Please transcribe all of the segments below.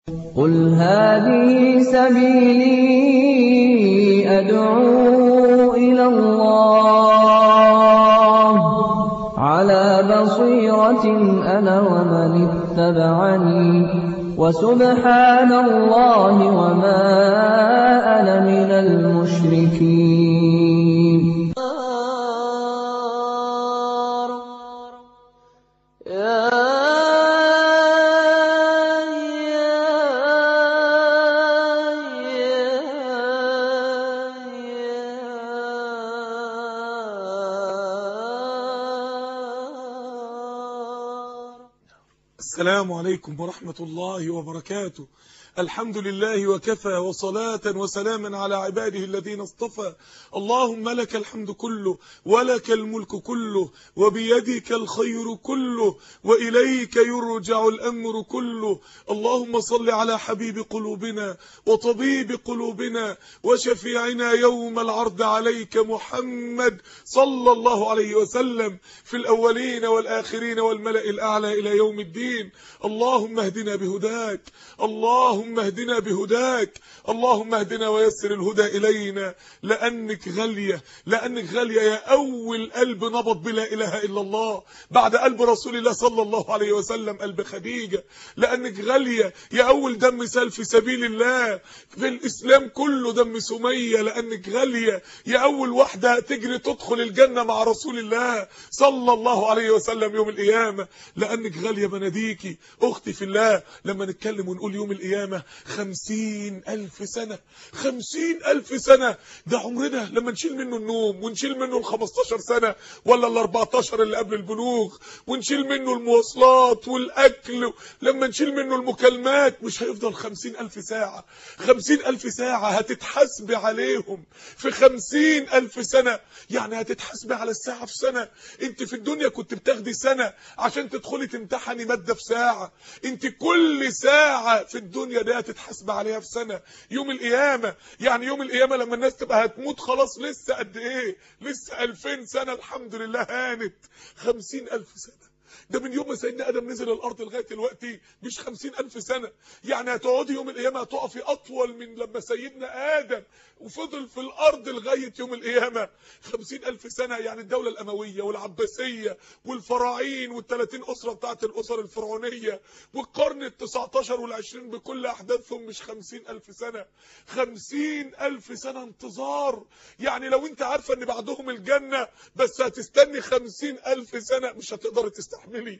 قُلْ هَٰذِهِ سَبِيلِي أَدْعُو إِلَى اللَّهِ ۚ عَلَىٰ بَصِيرَةٍ أَنَا وَمَنِ اتَّبَعَنِي ۖ وَسُبْحَانَ اللَّهِ وَمَا أَنَا مِنَ الْمُشْرِكِينَ. السلام عليكم ورحمة الله وبركاته. الحمد لله وكفى، وصلاة وسلاما على عباده الذين اصطفى. اللهم لك الحمد كله، ولك الملك كله، وبيدك الخير كله، وإليك يرجع الأمر كله. اللهم صل على حبيب قلوبنا وطبيب قلوبنا وشفيعنا يوم العرض عليك، محمد صلى الله عليه وسلم، في الأولين والآخرين والملأ الأعلى إلى يوم الدين. اللهم اهدنا بهداك، اللهم اهدنا بهداك، اللهم اهدنا ويسر الهدى إلينا، لأنك غالية، لأنك غالية يا أول قلب نبض بلا إله إلا الله بعد قلب رسول الله صلى الله عليه وسلم، قلب خديجة. لأنك غالية يا أول دم سال في سبيل الله في الإسلام كله، دم سمية. لأنك غالية يا أول واحدة تجري تدخل الجنة مع رسول الله صلى الله عليه وسلم يوم القيامة. لأنك غالية بناديكي أختي في الله. لما نتكلم ونقول يوم القيامة 50,000 سنة، 50,000 سنة، ده عمرنا لما نشيل منه النوم، ونشيل منه 15 سنة ولا 14 اللي قبل البلوغ، ونشيل منه المواصلات والأكل، لما نشيل منه المكالمات، مش هيفضل 50,000 ساعة. 50,000 ساعة هتتحاسبي عليهم في 50,000 سنة. يعني هتتحاسبي على الساعة في سنة. انت في الدنيا كنت بتاخدي سنة عشان تدخلي تمتحني مادة في ساعة. انت كل ساعة في الدنيا دي هتتحاسب عليها في سنة. يوم القيامة يعني يوم القيامة لما الناس تبقى هتموت خلاص، لسه قد ايه؟ لسه 2000 سنة الحمد لله هانت. 50,000 سنة ده من يوم ما سيدنا آدم نزل الأرض لغاية دلوقتي، مش 50,000 سنة. يعني هتقعدي يوم القيامة هتقفي أطول من لما سيدنا آدم وفضل في الأرض لغاية يوم القيامة. 50,000 سنة. يعني الدولة الأموية والعباسية والفراعين وال30 أسرة بتاعت الأسر الفرعونية والقرن ال19 وال20 بكل أحداثهم، مش 50,000 سنة. 50,000 سنة انتظار. يعني لو انت عارفة ان بعدهم الجنة، بس هتستني 50,000 سنة، مش هتقدر تستحملي.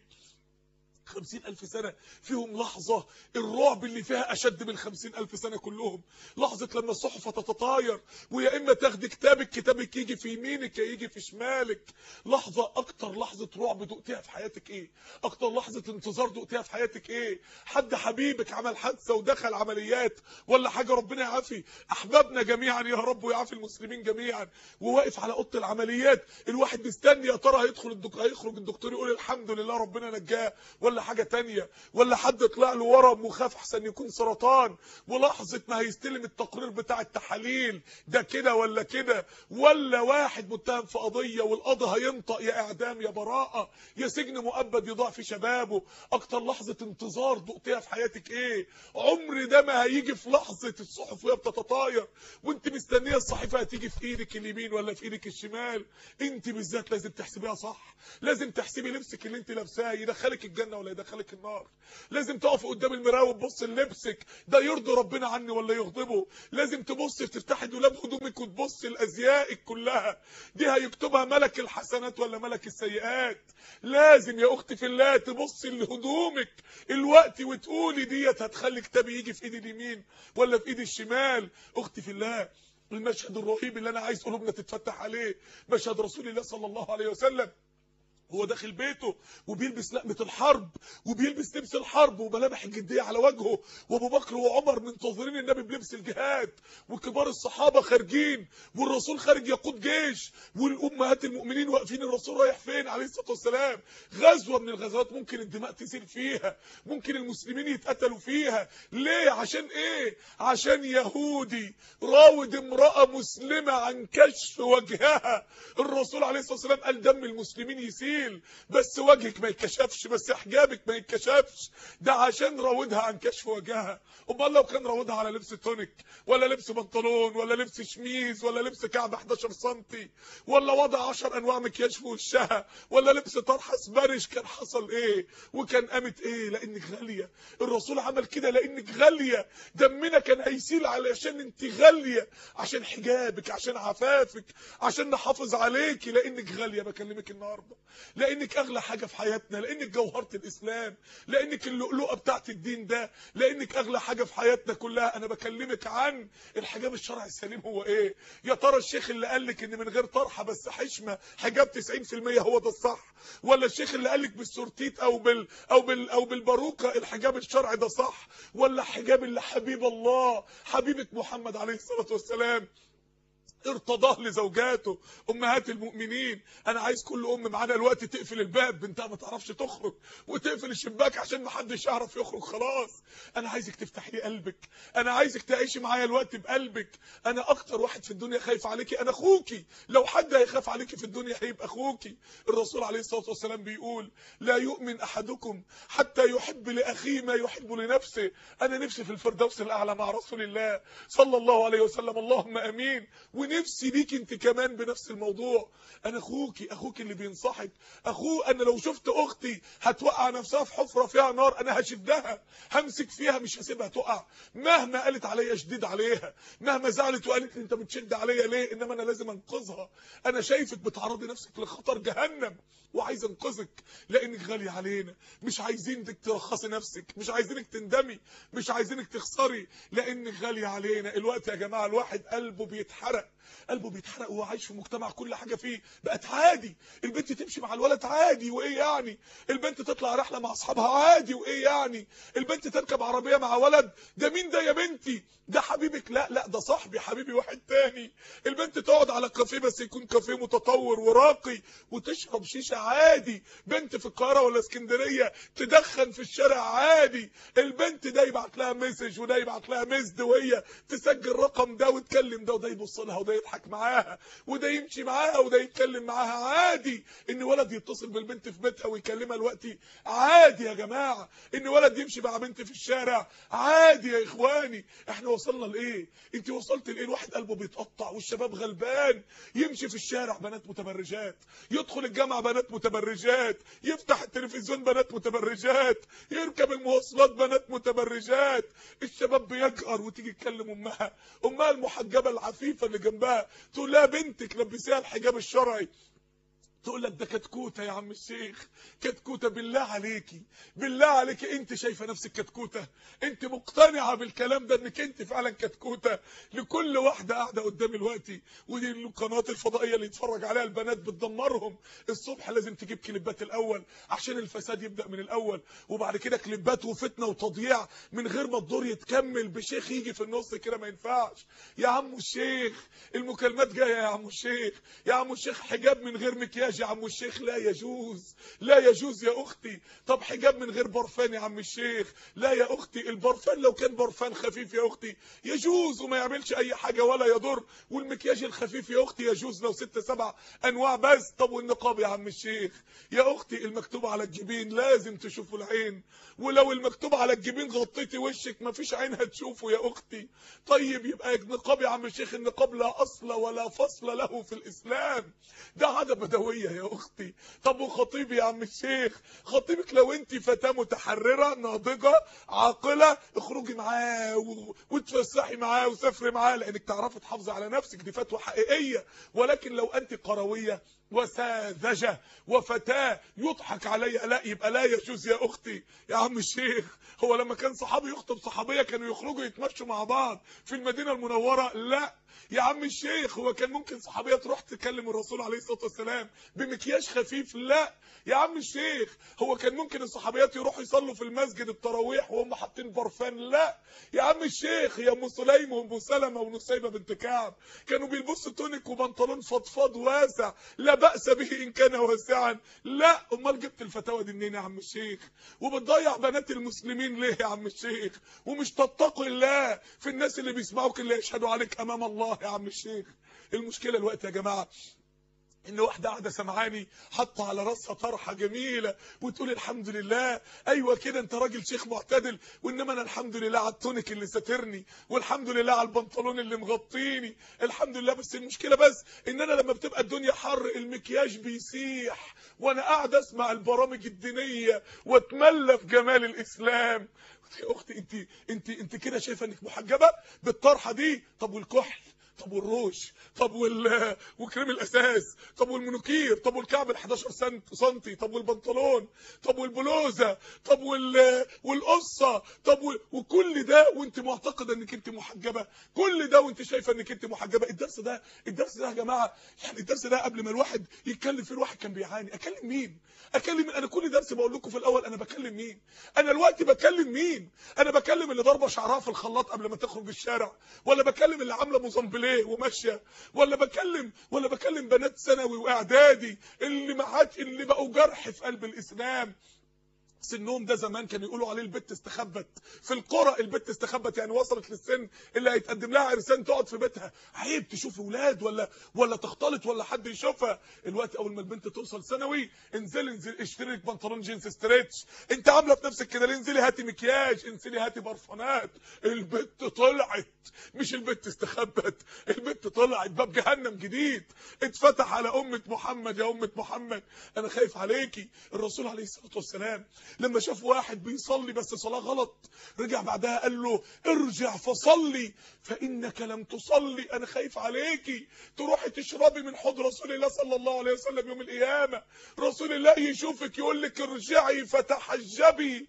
50,000 سنة فيهم لحظة الرعب اللي فيها أشد من 50,000 سنة كلهم. لحظة لما الصحف تتطاير، ويا إما تاخدي كتابك يجي في يمينك يا يجي في شمالك. لحظة، أكتر لحظة رعب دقتيها في حياتك إيه؟ أكتر لحظة انتظار دقتيها في حياتك إيه؟ حد حبيبك عمل حادثة ودخل عمليات ولا حاجة، ربنا يعافي أحبابنا جميعا يا رب، ويعافي المسلمين جميعا، وواقف على أوضة العمليات الواحد مستني يا ترى هيخرج الدكتور يقول الحمد لله ربنا نجاه، ولا حاجة تانية، ولا حد طلع له ورم وخاف احسن يكون سرطان، ولحظة ما هيستلم التقرير بتاع التحاليل ده كده ولا كده، ولا واحد متهم في قضية والقاضي هينطق يا اعدام يا براءة يا سجن مؤبد يضيع في شبابه. اكتر لحظة انتظار دقتيها في حياتك ايه؟ عمر ده ما هيجي في لحظة الصحف وهي بتتطاير وانت مستنية الصحيفة هتيجي في ايدك اليمين ولا في ايدك الشمال. انت بالذات لازم تحسبيها صح. لازم تحسبي لبسك اللي انت لابساه يدخلك الجنة ولا يدخلك النار. لازم تقف قدام المرايه وتبص للبسك ده يرضي ربنا عني ولا يغضبه. لازم تبص تفتحي دولاب هدومك وتبص لازيائك كلها، دي هيكتبها ملك الحسنات ولا ملك السيئات. لازم يا اختي في الله تبصي لهدومك الوقت وتقولي ديت هتخلي كتابي يجي في ايدي اليمين ولا في ايدي الشمال. اختي في الله، المشهد الرهيب اللي انا عايز قلوبنا تتفتح عليه مشهد رسول الله صلى الله عليه وسلم هو داخل بيته وبيلبس لقمة الحرب وبيلبس لبس الحرب وملامح الجدية على وجهه، وابو بكر وعمر منتظرين النبي بلبس الجهاد، وكبار الصحابة خارجين، والرسول خارج يقود جيش، والامهات المؤمنين واقفين الرسول رايح فين عليه الصلاة والسلام. غزوة من الغزوات ممكن الدماء تسيل فيها، ممكن المسلمين يتقتلوا فيها. ليه؟ عشان ايه؟ عشان يهودي راود امرأة مسلمة عن كشف وجهها. الرسول عليه الصلاة والسلام قال دم المسلمين يسيل. جميل، بس وجهك ما يتكشفش، بس حجابك ما يتكشفش، ده عشان راودها عن كشف وجهها. امال لو كان راودها على لبس تونيك ولا لبس بنطلون ولا لبس شميز ولا لبس كعب 11 سم ولا وضع 10 انواع مكياج في وشها ولا لبس طرحه اسبانيش، كان حصل ايه وكان قامت ايه؟ لانك غاليه. الرسول عمل كده لانك غاليه، دمنا كان هيسيل علشان انت غاليه، عشان حجابك، عشان عفافك، عشان نحافظ عليكي، لانك غاليه. بكلمك النهارده لانك اغلى حاجه في حياتنا، لانك جوهره الاسلام، لانك اللؤلؤه بتاعت الدين ده، لانك اغلى حاجه في حياتنا كلها. انا بكلمك عن الحجاب الشرعي السليم. هو ايه يا ترى؟ الشيخ اللي قال لك ان من غير طرحه بس حشمه حجاب 90% هو ده الصح، ولا الشيخ اللي قال لك بالسورتيت او بالباروكه الحجاب الشرعي ده صح، ولا حجاب اللي حبيب الله حبيبك محمد عليه الصلاه والسلام ارتضاه لزوجاته امهات المؤمنين؟ انا عايز كل ام معانا الوقت تقفل الباب، بنتها ما تعرفش تخرج، وتقفل الشباك عشان ما حدش يعرف يخرج خلاص. انا عايزك تفتحي لي قلبك، انا عايزك تعيشي معايا الوقت بقلبك. انا اكتر واحد في الدنيا خايف عليكي، انا اخوكي، لو حد هيخاف عليكي في الدنيا هيبقى اخوكي. الرسول عليه الصلاه والسلام بيقول لا يؤمن احدكم حتى يحب لاخيه ما يحب لنفسه. انا نفسي في الفردوس الاعلى مع رسول الله صلى الله عليه وسلم، اللهم امين. ونفسي ليك انت كمان بنفس الموضوع. انا اخوكي اللي بينصحك، انا لو شفت اختي هتوقع نفسها في حفره فيها نار انا هشدها، همسك فيها مش هسيبها تقع، مهما قالت عليا اشدد عليها، مهما زعلت وقالت لي انت بتشد عليا ليه، انما انا لازم انقذها. انا شايفك بتعرضي نفسك لخطر جهنم وعايز انقذك لانك غاليه علينا. مش عايزينك ترخصي نفسك، مش عايزينك تندمي، مش عايزينك تخسري، لانك غاليه علينا. الوقت يا جماعه الواحد قلبه بيتحرق وهو عايش في مجتمع كل حاجه فيه بقت عادي. البنت تمشي مع الولد عادي، وايه يعني؟ البنت تطلع رحله مع اصحابها عادي، وايه يعني؟ البنت تركب عربيه مع ولد، ده مين ده يا بنتي؟ ده حبيبك؟ لا ده صاحبي، حبيبي واحد تاني. البنت تقعد على كافيه بس يكون كافيه متطور وراقي وتشرب شيشه عادي. بنت في القاهره ولا اسكندريه تدخن في الشارع عادي. البنت ده يبعت لها مسج وده يبعت لها مسد، وهي تسجل رقم ده وتكلم ده، وده يبص لها وده يضحك معاها وده يمشي معاها وده يتكلم معاها عادي. ان ولد يتصل بالبنت في بيتها ويكلمها دلوقتي عادي يا جماعه. ان ولد يمشي مع بنت في الشارع عادي يا اخواني. احنا وصلنا لايه؟ انت وصلت لايه؟ الواحد قلبه بيتقطع والشباب غلبان. يمشي في الشارع بنات متبرجات، يدخل الجامعه بنات متبرجات، يفتح التلفزيون بنات متبرجات، يركب المواصلات بنات متبرجات. الشباب بيجأر وتيجي تكلم امها المحجبه العفيفه اللي جنبها تقول لها بنتك لبسيها الحجاب الشرعي، تقول لك ده كتكوته يا عم الشيخ، كتكوته. بالله عليكي، بالله عليكي، انت شايفه نفسك كتكوته؟ انت مقتنعه بالكلام ده انك انت فعلا كتكوته؟ لكل واحده قاعده قدامي دلوقتي، ودي القنوات الفضائيه اللي يتفرج عليها البنات بتدمرهم. الصبح لازم تجيب كليبات الاول عشان الفساد يبدا من الاول، وبعد كده كليبات وفتنه وتضييع من غير ما الدور يتكمل بشيخ يجي في النص كده، ما ينفعش. يا عم الشيخ المكالمات جايه، يا عم الشيخ، يا عم الشيخ حجاب من غير مكياج يا عم الشيخ لا يجوز، لا يجوز يا اختي. طب حجاب من غير برفان يا عم الشيخ؟ لا يا اختي، البرفان لو كان برفان خفيف يا اختي يجوز وما يعملش اي حاجه ولا يضر، والمكياج الخفيف يا اختي يجوز لو 6 7 انواع بس. طب والنقاب يا عم الشيخ؟ يا اختي المكتوب على الجبين لازم تشوفوا العين، ولو المكتوب على الجبين غطيتي وشك مفيش عين هتشوفه يا اختي. طيب يبقى النقاب يا عم الشيخ، النقاب لا اصل ولا فصل له في الاسلام، ده عاده بدويه يا اختي. طب وخطيبي يا عم الشيخ؟ خطيبك لو انت فتاه متحرره ناضجه عاقله اخرجي معاه وتفسحي معاه وسافري معاه لانك تعرفي تحافظي على نفسك، دي فتوى حقيقيه. ولكن لو انت قرويه وساذجه وفتاه يضحك عليا، لا يبقى لا يجوز يا اختي. يا عم الشيخ هو لما كان صحابي يخطب صحابيه كانوا يخرجوا يتمشوا مع بعض في المدينه المنوره؟ لا يا عم الشيخ. هو كان ممكن صحابيه تروح تكلم الرسول عليه الصلاه والسلام بمكياج خفيف؟ لا يا عم الشيخ. هو كان ممكن الصحابيات يروحوا يصلوا في المسجد التراويح وهم حاطين برفان؟ لا يا عم الشيخ. يا ام سليم وام سلمة ونسيبه بنت كعب كانوا بيلبسوا تونيك وبنطلون فضفاض واسع لا باس به ان كان واسعا؟ لا. امال جبت الفتاوى دي منين يا عم الشيخ؟ وبتضيع بنات المسلمين ليه يا عم الشيخ؟ ومش تتقي الله في الناس اللي بيسمعوك اللي يشهدوا عليك امام الله يا عم الشيخ. المشكله الوقت يا جماعه ان واحده قاعده سمعاني حاطه على راسها طرحه جميله وتقول الحمد لله. ايوه كده، انت راجل شيخ معتدل، وانما انا الحمد لله على التونيك اللي ساترني، والحمد لله على البنطلون اللي مغطيني، الحمد لله. بس المشكله بس ان انا لما بتبقى الدنيا حر المكياج بيسيح وانا قاعد اسمع البرامج الدينيه واتملى في جمال الاسلام. يا اختي انت كده شايفه انك محجبه بالطرحه دي؟ طب والكحل؟ طب والروش؟ طب وكريم الاساس؟ طب والمنوكير؟ طب والكعب ال 11 سنتي؟ طب والبنطلون؟ طب والبلوزه؟ طب والقصه؟ طب وكل ده وانت معتقده انك انت محجبه؟ كل ده وانت شايفه انك انت محجبه؟ الدرس ده يا جماعه، يعني الدرس ده قبل ما الواحد يتكلم فيه الواحد كان بيعاني. اكلم مين؟ انا كل درس بقول لكم في الاول انا بكلم مين؟ انا دلوقتي بكلم مين؟ انا بكلم اللي ضاربه شعرها في الخلاط قبل ما تخرج الشارع، ولا بكلم اللي عامله موزمبليه وماشيه، ولا بكلم بنات ثانوي واعدادي اللي بقوا جرح في قلب الاسلام؟ سنهم ده زمان كانوا يقولوا عليه البت استخبت في القرى. البت استخبت يعني وصلت للسن اللي هيتقدم لها عرسان تقعد في بيتها، عيب تشوف اولاد ولا تختلط ولا حد يشوفها. الوقت اول ما البنت توصل ثانوي، انزل اشتري لك بنطلون جينز ستريتش. انت عامله في نفسك كده ليه؟ انزلي هاتي مكياج، انزلي هاتي برفانات. البت طلعت، مش البت استخبت، البت طلعت. باب جهنم جديد اتفتح على امه محمد. يا امه محمد انا خايف عليكي. الرسول عليه الصلاه والسلام لما شاف واحد بيصلي بس صلاه غلط، رجع بعدها قال له ارجع فصلي فانك لم تصلي. انا خايف عليكي تروحي تشربي من حوض رسول الله صلى الله عليه وسلم يوم القيامه، رسول الله يشوفك يقول لك ارجعي فتحجبي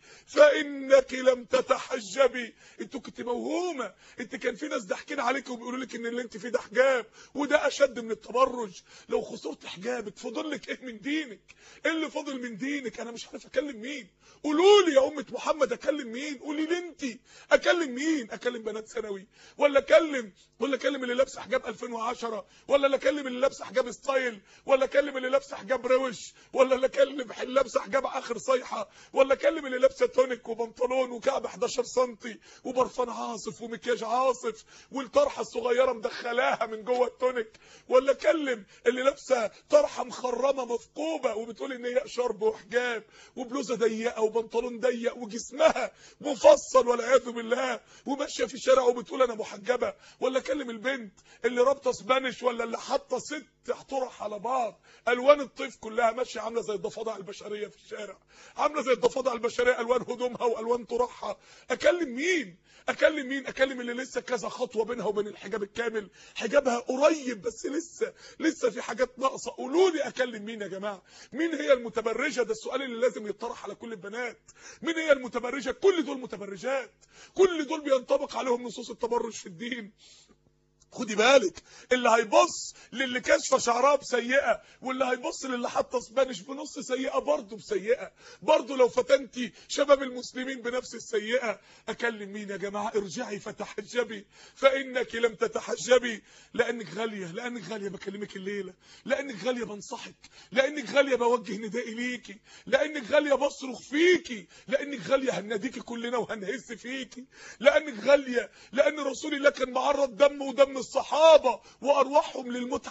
فانك لم تتحجبي. انت كنت موهومه، انت كان في ناس ضاحكين عليك وبيقولوا لك ان اللي انت فيه ده حجاب، وده اشد من التبرج. لو خسرت حجابك فاضل لك ايه من دينك؟ ايه اللي فاضل من دينك؟ انا مش عارف اكلم مين. قولوا لي يا امه محمد اكلم مين؟ قولي لي انت اكلم مين؟ اكلم بنات ثانوي، ولا اكلم اللي لابسه حجاب 2010، ولا اكلم اللي لابسه حجاب ستايل، ولا اكلم اللي لابسه حجاب روش، ولا اكلم اللي لابسه حجاب اخر صيحه، ولا اكلم اللي لابسه تونيك وبنطلون وكعب 11 سم وبرفان عاصف ومكياج عاصف والطرحه الصغيره مدخلاها من جوه التونيك، ولا اكلم اللي لابسه طرحه مخرمه مثقوبه وبتقول ان هي شرب وحجاب وبلوزه ضيقه وبنطلون ضيق وجسمها مفصل والعياذ بالله وماشيه في الشارع وبتقول انا محجبه، ولا اكلم البنت اللي رابطه سبانيش، ولا اللي حاطه 6 طرح على بعض الوان الطيف كلها ماشيه عامله زي الضفادع البشريه في الشارع، عامله زي الضفادع البشريه الوان هدومها والوان طرحها. اكلم مين؟ اكلم اللي لسه كذا خطوه بينها وبين الحجاب الكامل، حجابها قريب بس لسه في حاجات ناقصه. قولوا لي اكلم مين يا جماعه؟ مين هي المتبرجه؟ ده السؤال اللي لازم يطرح على كل البنات. مين هي المتبرجه؟ كل دول متبرجات، كل دول بينطبق عليهم نصوص التبرج في الدين. خدي بالك، اللي هيبص للي كاشفه شعرها بسيئه، واللي هيبص للي حاطه سبانيش بنص سيئه برضه بسيئه، برضه لو فتنتي شباب المسلمين بنفس السيئه. اكلم مين يا جماعه؟ ارجعي فتحجبي فانك لم تتحجبي. لانك غاليه بكلمك الليله، لانك غاليه بنصحك، لانك غاليه بوجه ندائي ليكي، لانك غاليه بصرخ فيكي، لانك غاليه هناديكي كلنا وهنهز فيكي، لانك غاليه لان رسول الله كان معرض دم ودم الصحابه وارواحهم للموت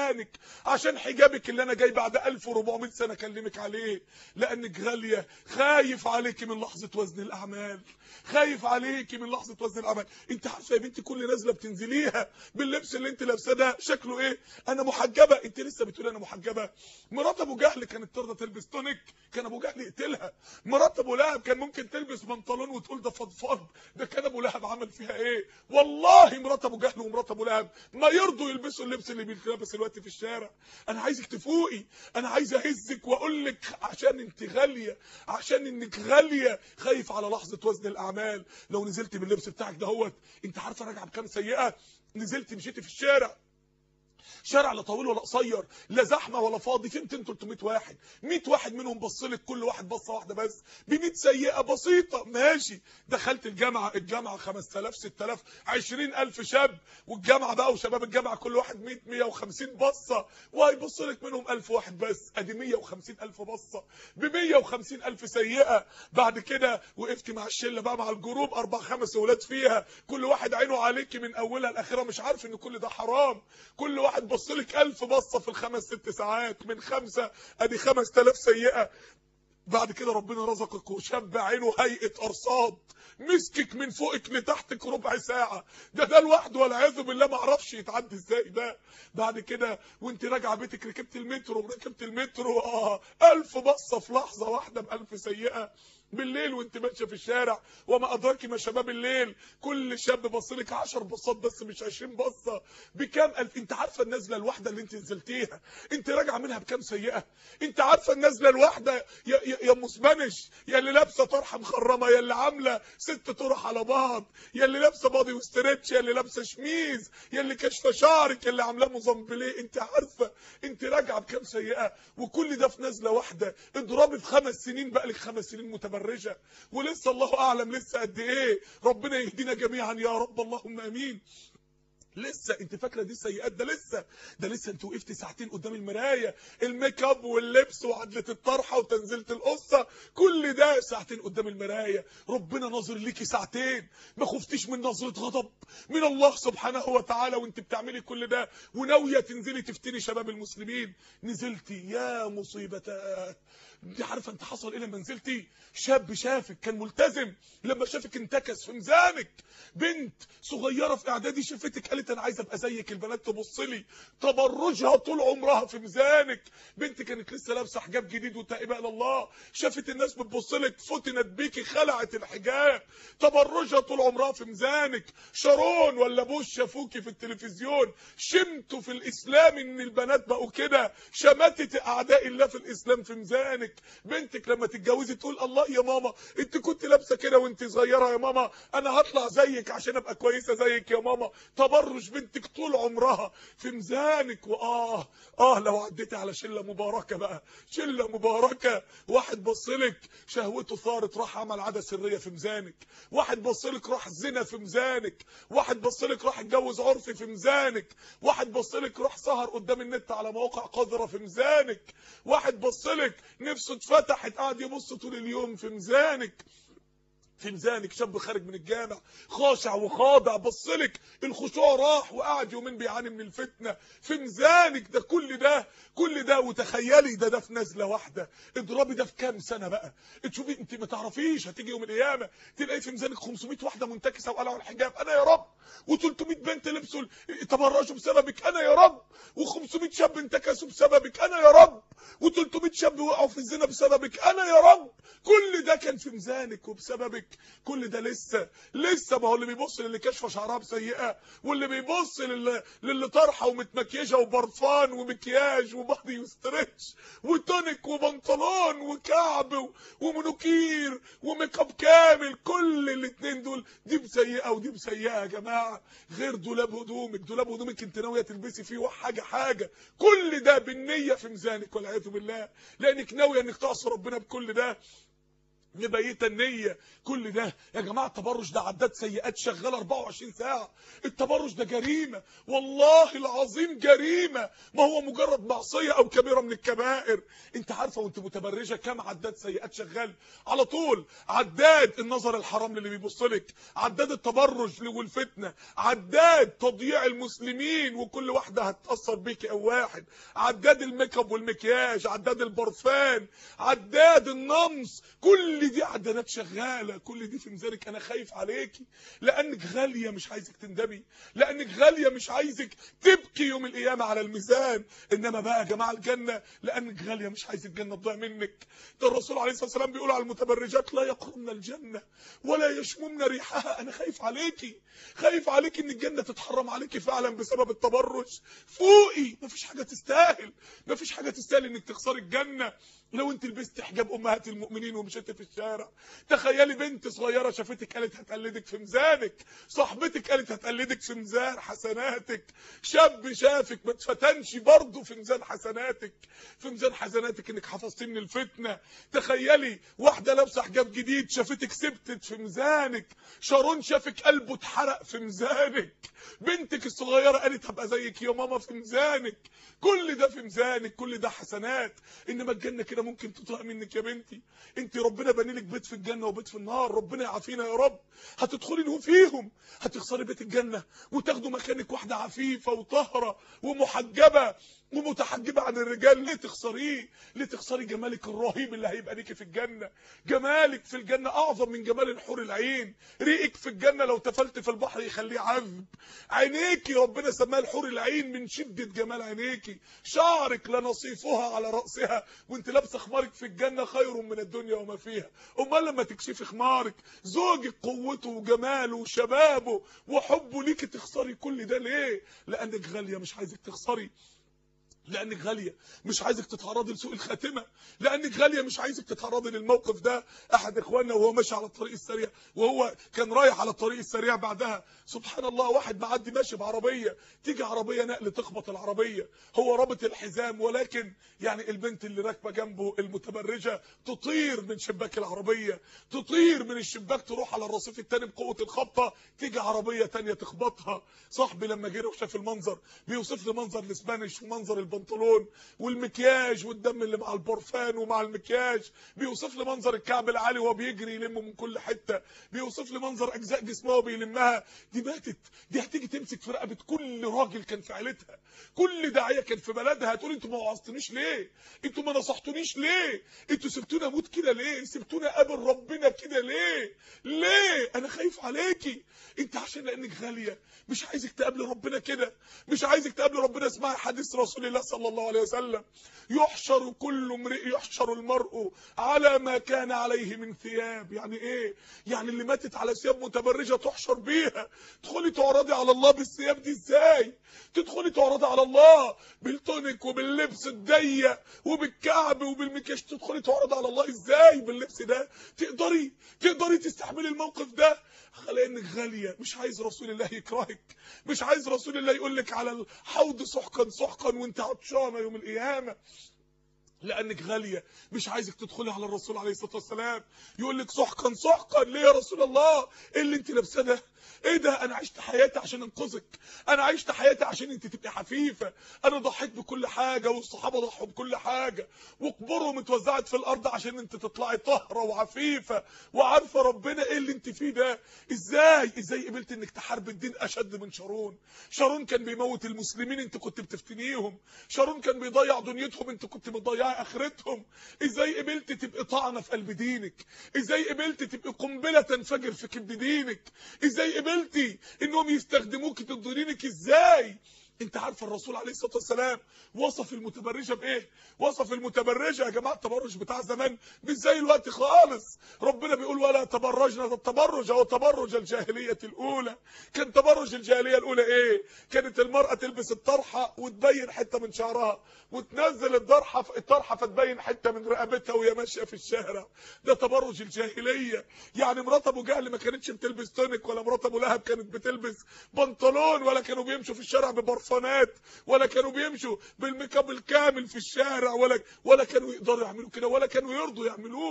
عشان حجابك اللي انا جاي بعد 1400 سنه اكلمك عليه. لانك غاليه، خايف عليكي من لحظه وزن الاعمال، خايف عليكي من لحظه وزن الاعمال. انت عارفه يا بنتي كل نازله بتنزليها باللبس اللي انت لابساه ده شكله ايه؟ انا محجبه. انت لسه بتقولي انا محجبه؟ مرات ابو جهل كانت ترضى تلبس تونيك، كان ابو جهل يقتلها. مرات ابو لهب كان ممكن تلبس بنطلون وتقول ده فضفاض، ده كان ابو لهب عمل فيها ايه؟ والله مرات ابو جهل ومرات ابو لهب ما يرضوا يلبسوا اللبس اللي بيلبس دلوقتي في الشارع. انا عايزك تفوقي، انا عايز اهزك واقول لك عشان انت غاليه، عشان انك غاليه. خايف على لحظه وزن الاعمال. لو نزلت باللبس بتاعك دهوت، انت عارفه راجعه بكام سيئه؟ نزلت مشيتي في الشارع، شارع لا طويل ولا قصير، لا زحمه ولا فاضي، في 200 300 واحد، 100 واحد منهم بصلك كل واحد بصه واحده بس ب 100 سيئه بسيطه. ماشي، دخلت الجامعه 5000 6000 20000 شاب، والجامعه بقى وشباب الجامعه كل واحد 100 150 بصه، وهيبص لك منهم 1000 واحد بس. ادي 150000 بصه ب 150000 سيئه. بعد كده وقفت مع الشله بقى، مع الجروب 4 5 اولاد فيها، كل واحد عينه عليكي من اولها لاخرها، مش عارف ان كل ده حرام. كل واحد واحد بصلك 1000 بصه في الخمس ست ساعات، من 5 ادي 5000 سيئه. بعد كده ربنا رزقك وشاب عينه هيئه ارصاد، مسكك من فوقك لتحتك ربع ساعه، ده لوحده والعياذ بالله ما اعرفش يتعدي ازاي ده. بعد كده وانت راجعه بيتك ركبت المترو 1000 بصه في لحظه واحده ب1000 سيئه. بالليل وانت ماشيه في الشارع، وما ادراك ما شباب الليل، كل شاب بصلك 10 بصات بس مش 20 بصه، بكام الف؟ انت عارفه النزله الواحده اللي انت نزلتيها انت راجعه منها بكام سيئه؟ انت عارفه النزله الواحده يا مسبنش، يا اللي لابسه طرحه مخرمه، يا اللي عامله 6 طرح على بعض، يا اللي لابسه بادي وستريتش، يا اللي لابسه شميز، يا اللي كاشفه شعرك، يا اللي عاملاه موزمبليه، انت عارفه انت راجعه بكام سيئه؟ وكل ده في نزله واحده. اضربي في 5 سنين بقى لك 5 سنين متبرجه، ولسه الله اعلم لسه قد ايه. ربنا يهدينا جميعا يا رب، اللهم امين. لسه انت فاكره دي سيئات؟ ده لسه انت وقفت ساعتين قدام المرايه، الميك اب واللبس وعدله الطرحه وتنزيله القصه، كل ده ساعتين قدام المرايه. ربنا ناظر ليكي ساعتين، ما خفتيش من نظره غضب من الله سبحانه وتعالى وانت بتعملي كل ده وناويه تنزلي تفتني شباب المسلمين؟ نزلتي يا مصيبتك. انت عارفه انت حصل ايه لما نزلتي؟ شاب شافك كان ملتزم، لما شافك انتكس في ميزانك. بنت صغيره في اعدادي شافتك قالت انا عايزه ابقى زيك، البنات تبص لي، تبرجها طول عمرها في ميزانك. بنت كانت لسه لابسه حجاب جديد وتائبه الى الله، شافت الناس بتبص لك، فتنت بيكي، خلعت الحجاب، تبرجها طول عمرها في ميزانك. شارون ولا بوش شافوكي في التلفزيون، شمتوا في الاسلام ان البنات بقوا كده، شماتة اعداء الله في الاسلام في ميزانك. بنتك لما تتجوزي تقول الله يا ماما انت كنت لابسه كده وانت صغيره، يا ماما انا هطلع زيك عشان ابقى كويسه زيك يا ماما. تبرج بنتك طول عمرها في ميزانك. لو عديتي على شله مباركه بقى، شله مباركه، واحد بصلك شهوته ثارت راح عمل عاده سريه في ميزانك، واحد بصلك راح زنا في ميزانك، واحد بصلك راح اتجوز عرفي في ميزانك، واحد بصلك راح سهر قدام النت على مواقع قذره في ميزانك، واحد بصلك نفسه اتفتحت قاعد يبص طول اليوم في ميزانك. في ميزانك شاب خارج من الجامع خاشع وخاضع، بصلك الخشوع راح وقعد يومين بيعاني من الفتنه في ميزانك. ده كل ده وتخيلي ده في نزله واحده. اضربي ده في كام سنه بقى، تشوفي انت ما تعرفيش هتيجي يوم القيامه تلاقي في ميزانك 500 واحده منتكسه وقلعوا الحجاب انا يا رب، و300 بنت لبسوا تبرجوا بسببك انا يا رب، و500 شاب انتكسوا بسببك انا يا رب، و300 شاب وقعوا في الزنا بسببك انا يا رب. كل ده كان في ميزانك وبسببك. كل ده لسه ما هو اللي بيبص للي كشفه شعرها بسيئه، واللي بيبص للي طرحه ومتمكيجه وبرفان ومكياج وبادي وستريتش وتونيك وبنطلون وكعب ومنوكير وميك اب كامل، كل الاثنين دول دي بسيئه ودي بسيئه يا جماعه. غير دولاب هدومك انت ناويه تلبسي فيه حاجه، كل ده بالنيه في ميزانك والعياذ بالله، لانك ناويه انك تعصي ربنا بكل ده. مبيته النيه. كل ده يا جماعه التبرج ده عداد سيئات شغاله 24 ساعه. التبرج ده جريمه، والله العظيم جريمه، ما هو مجرد معصيه او كبيره من الكبائر. انت عارفه وانت متبرجه كام عداد سيئات شغال على طول؟ عداد النظر الحرام اللي بيبص لك، عداد التبرج والفتنه، عداد تضييع المسلمين وكل واحده هتاثر بيكي او واحد، عداد الميك اب والمكياج، عداد البرفان، عداد النمص، كل دي عدادات شغاله، كل دي في ميزانك. انا خايف عليكي لانك غاليه مش عايزك تندمي، لانك غاليه مش عايزك تبكي يوم القيامه على الميزان. انما بقى يا جماعه الجنه لانك غاليه مش عايز الجنه تضيع منك. ده الرسول عليه الصلاه والسلام بيقول على المتبرجات لا يقربن الجنه ولا يشممن ريحها. انا خايف عليكي ان الجنه تتحرم عليكي فعلا بسبب التبرج. فوقي، مفيش حاجه تستاهل انك تخسري الجنه. لو انت لبست حجاب امهات المؤمنين ومشيت في الشارع، تخيلي بنت صغيره شافتك قالت هتقلدك في ميزانك، صاحبتك قالت هتقلدك في ميزان حسناتك، شاب شافك ما اتفتنش برضه في ميزان حسناتك، انك حفظتي من الفتنه. تخيلي واحده لابسه حجاب جديد شافتك سبتت في ميزانك، شارون شافك قلبه اتحرق في ميزانك، بنتك الصغيره قالت هبقى زيك يا ماما في ميزانك. كل ده في ميزانك، كل ده حسنات. انما الجنه كده كده ممكن تطلع منك يا بنتي. انت ربنا بني لك بيت في الجنه وبيت في النار، ربنا يعافينا يا رب. هتدخلي له فيهم، هتخسري بيت الجنه وتاخدوا مكانك واحده عفيفه وطاهره ومحجبه ومتحجبه عن الرجال. ليه تخسريه؟ ليه تخسري جمالك الرهيب اللي هيبقى ليكي في الجنه؟ جمالك في الجنه اعظم من جمال الحور العين. ريقك في الجنه لو تفلت في البحر يخليه عذب. عينيكي ربنا سماها الحور العين من شده جمال عينيكي. شعرك لنصيفها على راسها وانت لابسه خمارك في الجنه خير من الدنيا وما فيها. امال لما تكشفي خمارك زوجك قوته وجماله وشبابه وحبه ليكي تخسري كل ده ليه؟ لانك غاليه مش عايزك تخسري، لانك غاليه مش عايزك تتعرضي لسوء الخاتمه، لانك غاليه مش عايزك تتعرضي للموقف ده. احد اخواننا وهو ماشي على الطريق السريع، وهو كان رايح على الطريق السريع، بعدها سبحان الله واحد معدي ماشي بعربيه، تيجي عربيه نقل تخبط العربيه، هو رابط الحزام، ولكن يعني البنت اللي راكبه جنبه المتبرجه تطير من شباك العربيه، تطير من الشباك تروح على الرصيف الثاني بقوه الخبطه، تيجي عربيه ثانيه تخبطها. صاحبي لما جه وشاف المنظر بيوصف لي منظر الاسبانيش ومنظر البنطلون والمكياج والدم اللي مع البرفان ومع المكياج، بيوصف لي منظر الكعب العالي وهو بيجري يلمه من كل حته، بيوصف لي منظر اجزاء جسمها وهو بيلمها. دي ماتت، دي هتيجي تمسك في رقبه كل راجل كان في عيلتها، كل داعيه كان في بلدها، هتقول انتوا ما وعظتونيش ليه؟ انتوا ما نصحتونيش ليه؟ انتوا سبتونا اموت كده ليه؟ سبتونا اقابل ربنا كده ليه؟ ليه؟ انا خايف عليكي انت، عشان لانك غاليه مش عايزك تقابل ربنا كده، مش عايزك تقابل ربنا. اسمعي حديث رسول الله صلى الله عليه وسلم: يحشر كل امرئ، يحشر المرء على ما كان عليه من ثياب. يعني ايه؟ يعني اللي ماتت على ثياب متبرجه تحشر بيها. تدخلي تعرضي على الله بالثياب دي ازاي؟ تدخلي تعرضي على الله بالتونيك وباللبس الضيق وبالكعب وبالمكياج، تدخلي تعرضي على الله ازاي باللبس ده؟ تقدري تستحملي الموقف ده؟ لانك غاليه مش عايز رسول الله يكرهك، مش عايز رسول الله يقول لك على الحوض سحقا سحقا وانت عطشانه يوم القيامه، لانك غاليه مش عايزك تدخلي على الرسول عليه الصلاه والسلام يقول لك سحقا سحقا. ليه يا رسول الله؟ ايه اللي انت لابساه ده؟ ايه ده؟ انا عشت حياتي عشان انقذك، انا عشت حياتي عشان انت تبقي حفيفه، انا ضحيت بكل حاجه والصحابه ضحوا بكل حاجه وقبورهم اتوزعت في الارض عشان انت تطلعي طاهره وعفيفه وعارفه ربنا. ايه اللي انت فيه ده؟ ازاي قبلت انك تحارب الدين اشد من شارون؟ شارون كان بيموت المسلمين، انت كنت بتفتنيهم. شارون كان بيضيع دنيتهم، انت كنت بتضيعي اخرتهم. ازاي قبلت تبقي طعنه في قلب دينك؟ ازاي قبلت تبقي قنبله تنفجر في كبد دينك؟ ازاي قبلتي انهم يستخدموك ضد دينك؟ ازاي؟ انت عارفه الرسول عليه الصلاه والسلام وصف المتبرجه بايه؟ وصف المتبرجه يا جماعه التبرج بتاع زمان مش زي الوقت خالص. ربنا بيقول ولا تبرجنا التبرج او تبرج الجاهليه الاولى. كان تبرج الجاهليه الاولى ايه؟ كانت المراه تلبس الطرحه وتبين حته من شعرها وتنزل الطرحه فتبين حته من رقبتها وهي ماشيه في الشارع. ده تبرج الجاهليه. يعني مرات ابو جهل ما كانتش بتلبس تونيك، ولا مرات ابو لهب كانت بتلبس بنطلون، ولا كانوا بيمشوا في الشارع ببرفانات، ولا كانوا بيمشوا بالميك اب الكامل في الشارع، ولا كانوا يقدروا يعملوا كده، ولا كانوا يرضوا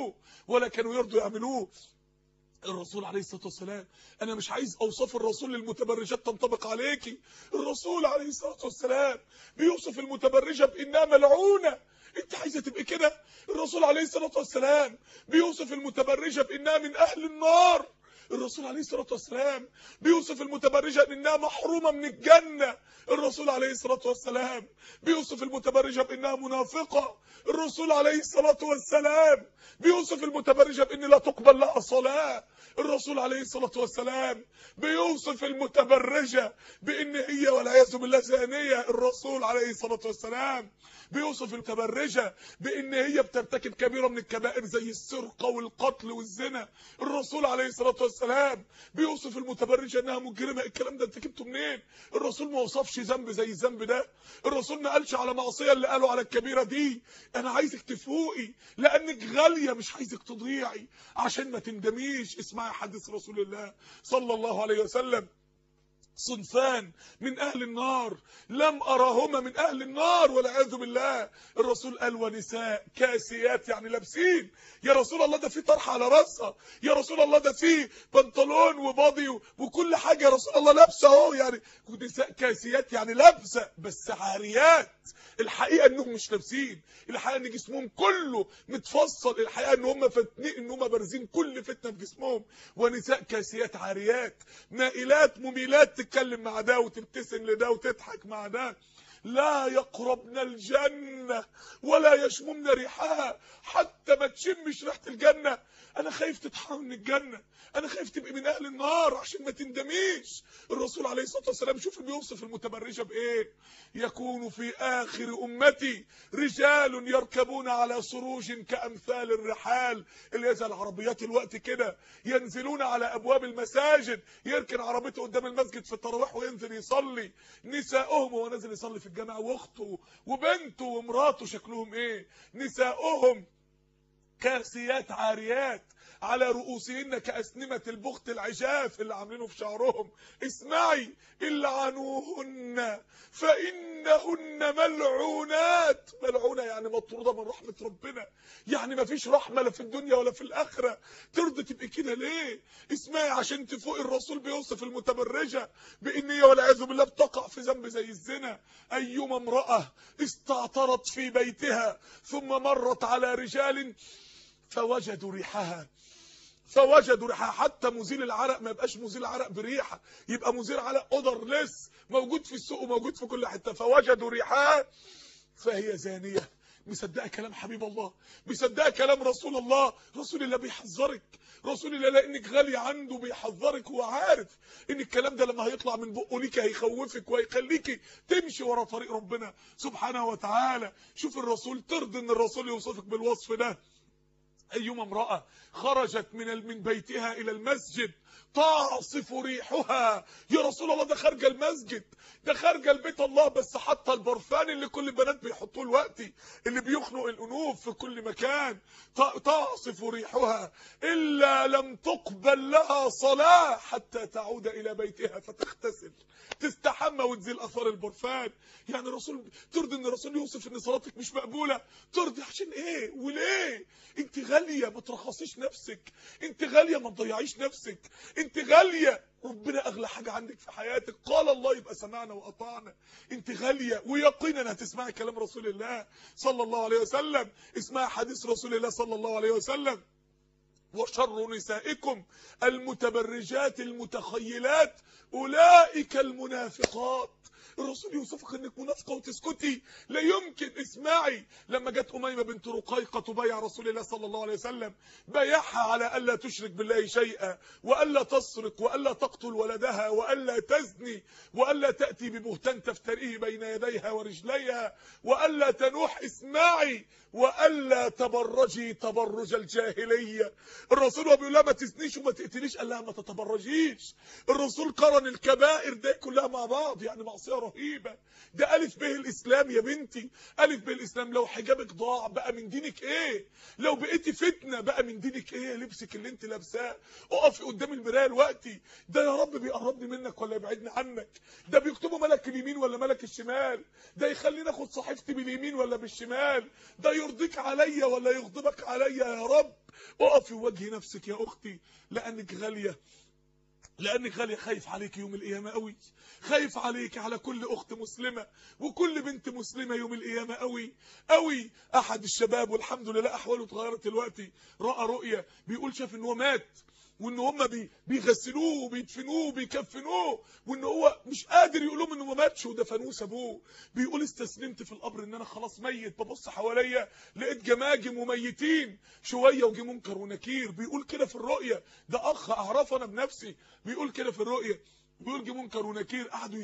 يعملوه. الرسول عليه الصلاه والسلام، انا مش عايز اوصاف الرسول للمتبرجات تنطبق عليكي. الرسول عليه الصلاه والسلام بيوصف المتبرجه بانها ملعونه. انت عايزه تبقي كده؟ الرسول عليه الصلاه والسلام بيوصف المتبرجه بانها من اهل النار. الرسول عليه الصلاه والسلام بيوصف المتبرجه بانها محرومه من الجنه. الرسول عليه الصلاه والسلام بيوصف المتبرجه بانها منافقه. الرسول عليه الصلاه والسلام بيوصف المتبرجه بان لا تقبل لها صلاه. الرسول عليه الصلاه والسلام بيوصف المتبرجه بان هي والعياذ بالله زانيه. الرسول عليه الصلاه والسلام بيوصف المتبرجه بان هي بترتكب كبيره من الكبائر زي السرقه والقتل والزنا. الرسول عليه الصلاه والسلام بيوصف المتبرجه انها مجرمه. الكلام ده انت جبته منين؟ الرسول ما وصفش ذنب زي الذنب ده. الرسول ما قالش على معصيه اللي قالوا على الكبيره دي. انا عايزك تفوقي لانك غاليه مش عايزك تضيعي عشان ما تندميش. اسمعي حديث رسول الله صلى الله عليه وسلم: صنفان من أهل النار لم أراهما من أهل النار والعياذ بالله. الرسول قال ونساء كاسيات، يعني لابسين. يا رسول الله ده في طرحة على راسها، يا رسول الله ده في بنطلون وباضي وكل حاجة يا رسول الله لابسة اهو. يعني نساء كاسيات يعني لابسة بس عاريات. الحقيقة انهم مش لابسين، الحقيقة ان جسمهم كله متفصل، الحقيقة ان هم فتنين، ان هم بارزين كل فتنة في جسمهم. ونساء كاسيات عاريات مائلات مميلات، تتكلم مع ده وتبتسم لده وتضحك مع ده. لا يقربن الجنة ولا يشممن ريحها، حتى ما تشمش ريحة الجنة. انا خايف تتحرم من الجنة، انا خايف تبقي من اهل النار عشان ما تندميش. الرسول عليه الصلاة والسلام شوف بيوصف المتبرجة بايه: يكون في اخر امتي رجال يركبون على سروج كامثال الرحال. اللي يزال العربيات الوقت كده ينزلون على ابواب المساجد، يركن عربيته قدام المسجد في التراويح وينزل يصلي. نساؤهم وهو نازل يصلي في الجامع، واخته وبنته ومراته شكلهم ايه؟ نساؤهم كاسيات عاريات على رؤوسهن كأسنمة البخت العجاف اللي عاملينه في شعرهم. اسمعي: العنوهن فإنهن ملعونات. ملعونة يعني مطرودة من رحمة ربنا، يعني ما فيش رحمة لا في الدنيا ولا في الآخرة. ترضي تبقي كده ليه؟ اسمعي عشان تفوق. الرسول بيوصف المتبرجة بإن هي والعياذ بالله بتقع في ذنب زي الزنا. أيما امرأة استعطرت في بيتها ثم مرت على رجال فوجدوا ريحها، حتى مزيل العرق ما يبقاش مزيل عرق بريحه، يبقى مزيل عرق اودرلس موجود في السوق وموجود في كل حته. فوجدوا ريحها فهي زانيه. مصدقه كلام حبيب الله، مصدقه كلام رسول الله. رسول الله بيحذرك، رسول الله لانك غالي عنده بيحذرك. هو عارف ان الكلام ده لما هيطلع من بقه ليك هيخوفك وهيخليكي تمشي ورا طريق ربنا سبحانه وتعالى. شوف الرسول، ترضي ان الرسول يوصفك بالوصف ده: أيما امرأة خرجت من بيتها إلى المسجد تعصف ريحها. يا رسول الله ده خارجه المسجد، ده خارجه البيت الله، بس حتى البرفان اللي كل البنات بيحطوه دلوقتي اللي بيخنق الأنوف في كل مكان، تعصف ريحها إلا لم تقبل لها صلاة حتى تعود إلى بيتها فتغتسل، تستحمى وتزيل أثار البرفان. يعني الرسول ترضي ان الرسول يوصف ان صلاتك مش مقبوله؟ ترضي عشان ايه وليه؟ انت غاليه، ما ترخصيش نفسك، انت غاليه، ما تضيعيش نفسك، انت غاليه، ربنا اغلى حاجه عندك في حياتك. قال الله يبقى سمعنا واطعنا. انت غاليه ويقينا هتسمعي كلام رسول الله صلى الله عليه وسلم. اسمعي حديث رسول الله صلى الله عليه وسلم: وشر نسائكم المتبرجات المتخيلات اولئك المنافقات. الرسول يوصفك انك منافقه وتسكتي؟ لا يمكن. اسمعي لما جت اميمه بنت رقيقه تبايع رسول الله صلى الله عليه وسلم، بايعها على الا تشرك بالله شيئا، والا تسرق، والا تقتل ولدها، والا تزني، والا تاتي ببهتان تفتريه بين يديها ورجليها، والا تنوح. اسمعي: والا تبرجي تبرج الجاهليه. الرسول بيقول لها ما تزنيش وما تقتليش، قال لها ما تتبرجيش. الرسول قرن الكبائر دي كلها مع بعض، يعني معصيه رهيبه. ده الف به الاسلام يا بنتي، الف به الاسلام. لو حجابك ضاع بقى من دينك ايه؟ لو بقيتي فتنه بقى من دينك ايه؟ لبسك اللي انت لابساه. اقفي قدام المرايه دلوقتي: ده يا رب بيقربني منك ولا يبعدني عنك؟ ده بيكتبه ملك اليمين ولا ملك الشمال؟ ده يخليني اخد صحيفتي باليمين ولا بالشمال؟ ده يرضيك عليا ولا يغضبك عليا يا رب؟ اقفي وواجهي نفسك يا اختي، لانك غاليه، لانك غاليه. خايف عليك يوم القيامه قوي، خايف عليك على كل اخت مسلمه وكل بنت مسلمه يوم القيامه قوي قوي. احد الشباب والحمد لله احواله اتغيرت دلوقتي، راى رؤيه بيقول شاف ان هو مات، وان هم بيغسلوه وبيدفنوه وبيكفنوه، وان هو مش قادر يقول لهم انه ما ماتش ودفنوه سابوه. بيقول استسلمت في القبر ان انا خلاص ميت، ببص حواليا لقيت جماجم وميتين شويه وجي منكر ونكير. بيقول كده في الرؤيه، ده اخ اعرفه انا بنفسي، بيقول كده في الرؤيه، بيقول جه منكر ونكير قعدوا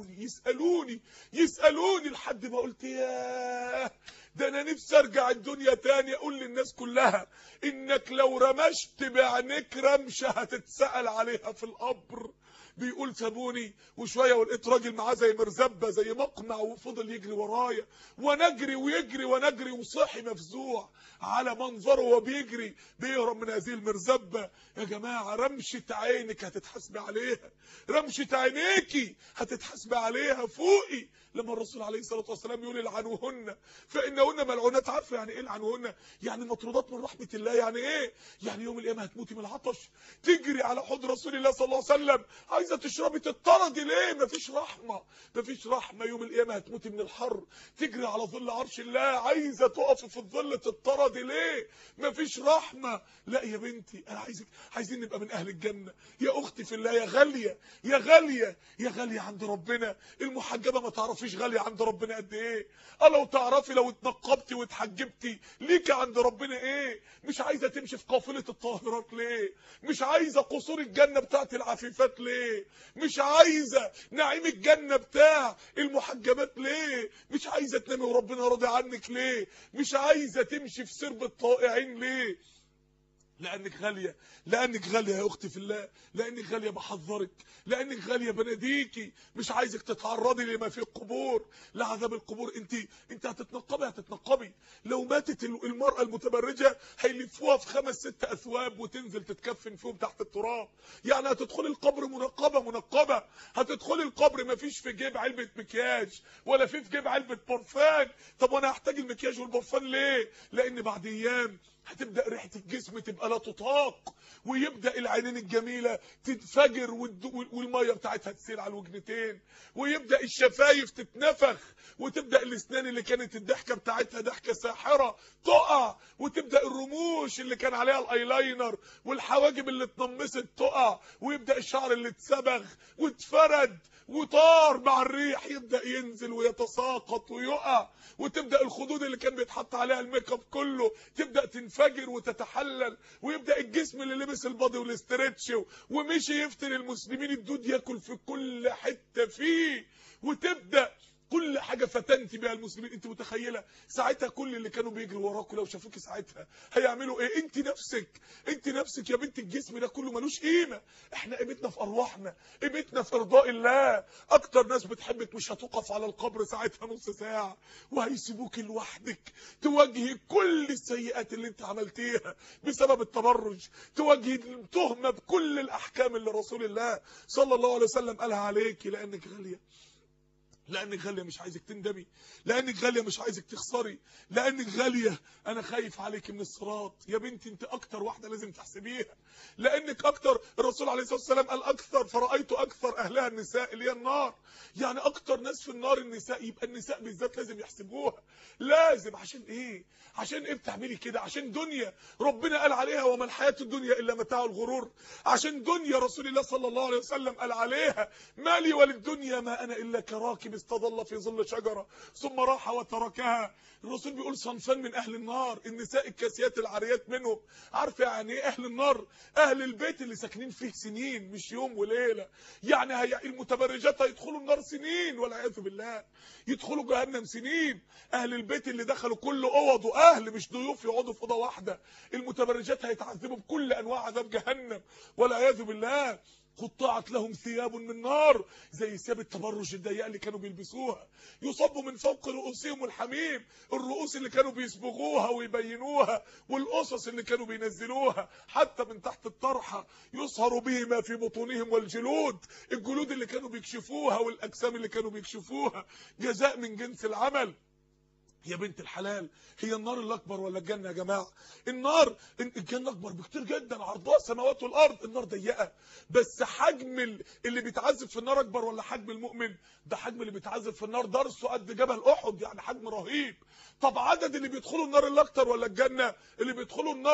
يسالوني لحد ما قلت ياه، ده انا نفسي ارجع الدنيا تاني اقول للناس كلها انك لو رمشت بعينيك رمشه هتتسال عليها في القبر. بيقول سابوني وشويه ولقيت راجل معاه زي مرزبه زي مقمع وفضل يجري ورايا ونجري ويجري ونجري وصحي مفزوع على منظره وهو بيجري بيهرب من هذه المرزبه. يا جماعه رمشه عينك هتتحاسبي عليها، رمشه عينيكي هتتحاسبي عليها. فوقي لما الرسول عليه الصلاه والسلام يقول العنوهن فانهن ملعونات. عارفه يعني ايه العنوهن؟ يعني مطرودات من رحمه الله. يعني ايه؟ يعني يوم القيامه هتموتي من العطش تجري على حوض رسول الله صلى الله عليه وسلم عايزه تشربي تطردي ليه؟ مفيش رحمه، مفيش رحمه. يوم القيامه هتموتي من الحر تجري على ظل عرش الله عايزه تقفي في الظل تطردي ليه؟ مفيش رحمه. لا يا بنتي انا عايزين نبقى من اهل الجنه. يا اختي في الله، يا غاليه يا غاليه يا غاليه عند ربنا. المحجبه ما تعرفيش غاليه عند ربنا قد ايه. لو تعرفي لو اتنقبتي واتحجبتي ليكي عند ربنا ايه. مش عايزه تمشي في قافله الطاهرات ليه؟ مش عايزه قصور الجنه بتاعت العفيفات ليه؟ مش عايزه نعيم الجنه بتاع المحجبات ليه؟ مش عايزه تنامي وربنا راضي عنك ليه؟ مش عايزه تمشي في سرب الطائعين ليه؟ لانك غاليه، لانك غاليه يا اختي في الله، لانك غاليه بحذرك، لانك غاليه بناديكي. مش عايزك تتعرضي لما في القبور، لعذاب القبور. انت هتتنقبي. لو ماتت المراه المتبرجه هيلفوها في 5 6 اثواب وتنزل تتكفن فيهم تحت التراب. يعني هتدخلي القبر منقبه. هتدخلي القبر ما فيش في جيب علبه مكياج ولا في جيب علبه برفان. طب وانا هحتاج المكياج والبرفان ليه؟ لان بعد ايام هتبدأ ريحة الجسم تبقى لا تطاق، ويبدأ العينين الجميلة تتفجر والمية بتاعتها تسيل على الوجنتين، ويبدأ الشفايف تتنفخ، وتبدأ الاسنان اللي كانت الضحكة بتاعتها ضحكة ساحرة تقع، وتبدأ الرموش اللي كان عليها الايلاينر والحواجب اللي اتنمست تقع، ويبدأ الشعر اللي اتسبغ واتفرد وطار مع الريح يبدأ ينزل ويتساقط ويقع، وتبدأ الخدود اللي كان بيتحط عليها الميك اب كله تبدأ تنفجر وتتحلل، ويبدأ الجسم اللي لبس البادي والاسترتش ومشي يفتن المسلمين الدود ياكل في كل حتة فيه، وتبدأ كل حاجه فتنتي بيها المسلمين. انت متخيله ساعتها كل اللي كانوا بيجروا وراكوا لو شافوكي ساعتها هيعملوا ايه؟ انت نفسك يا بنت الجسم ده كله ملوش قيمه. احنا قيمتنا في ارواحنا، قيمتنا في ارضاء الله. اكتر ناس بتحبك مش هتقف على القبر ساعتها نص ساعه وهيسيبوك لوحدك تواجهي كل السيئات اللي انت عملتيها بسبب التبرج، تواجهي التهمه بكل الاحكام اللي رسول الله صلى الله عليه وسلم قالها عليكي. لانك غاليه، لانك غاليه مش عايزك تندمي، لانك غاليه مش عايزك تخسري، لانك غاليه انا خايف عليك من الصراط. يا بنتي انت اكتر واحده لازم تحسبيها، لانك اكتر. الرسول عليه الصلاه والسلام قال اكثر فرايت اكثر اهلها النساء اللي هي النار. يعني اكتر ناس في النار النساء، يبقى النساء بالذات لازم يحسبوها. لازم. عشان ايه؟ عشان ايه بتعملي كده؟ عشان دنيا ربنا قال عليها وما الحياه الدنيا الا متاع الغرور. عشان دنيا رسول الله صلى الله عليه وسلم قال عليها مالي وللدنيا ما انا الا كراكب استظل في ظل شجره ثم راح وتركها. الرسول بيقول صنفان من اهل النار، النساء الكاسيات العاريات منهم. عارفه يعني ايه اهل النار؟ اهل البيت اللي ساكنين فيه سنين مش يوم وليله. يعني المتبرجات هيدخلوا النار سنين والعياذ بالله، يدخلوا جهنم سنين. اهل البيت اللي دخلوا كل اوض واهل مش ضيوف يقعدوا في اوضه واحده، المتبرجات هيتعذبوا بكل انواع عذاب جهنم والعياذ بالله. قطعت لهم ثياب من نار، زي ثياب التبرج الضيقه اللي كانوا بيلبسوها، يصب من فوق رؤوسهم الحميم، الرؤوس اللي كانوا بيصبغوها ويبينوها، والقصص اللي كانوا بينزلوها حتى من تحت الطرحه، يصهر به ما في بطونهم والجلود، الجلود اللي كانوا بيكشفوها والاجسام اللي كانوا بيكشفوها، جزاء من جنس العمل. يا بنت الحلال، هي النار الاكبر ولا الجنه يا جماعه؟ النار، الجنه اكبر بكتير جدا، عرضها السماوات والارض. النار ضيقه، بس حجم اللي بيتعذب في النار اكبر ولا حجم المؤمن؟ ده حجم اللي بيتعذب في النار درسه قد جبل احد، يعني حجم رهيب. طب عدد اللي بيدخلوا النار الاكتر ولا الجنه؟ اللي بيدخلوا النار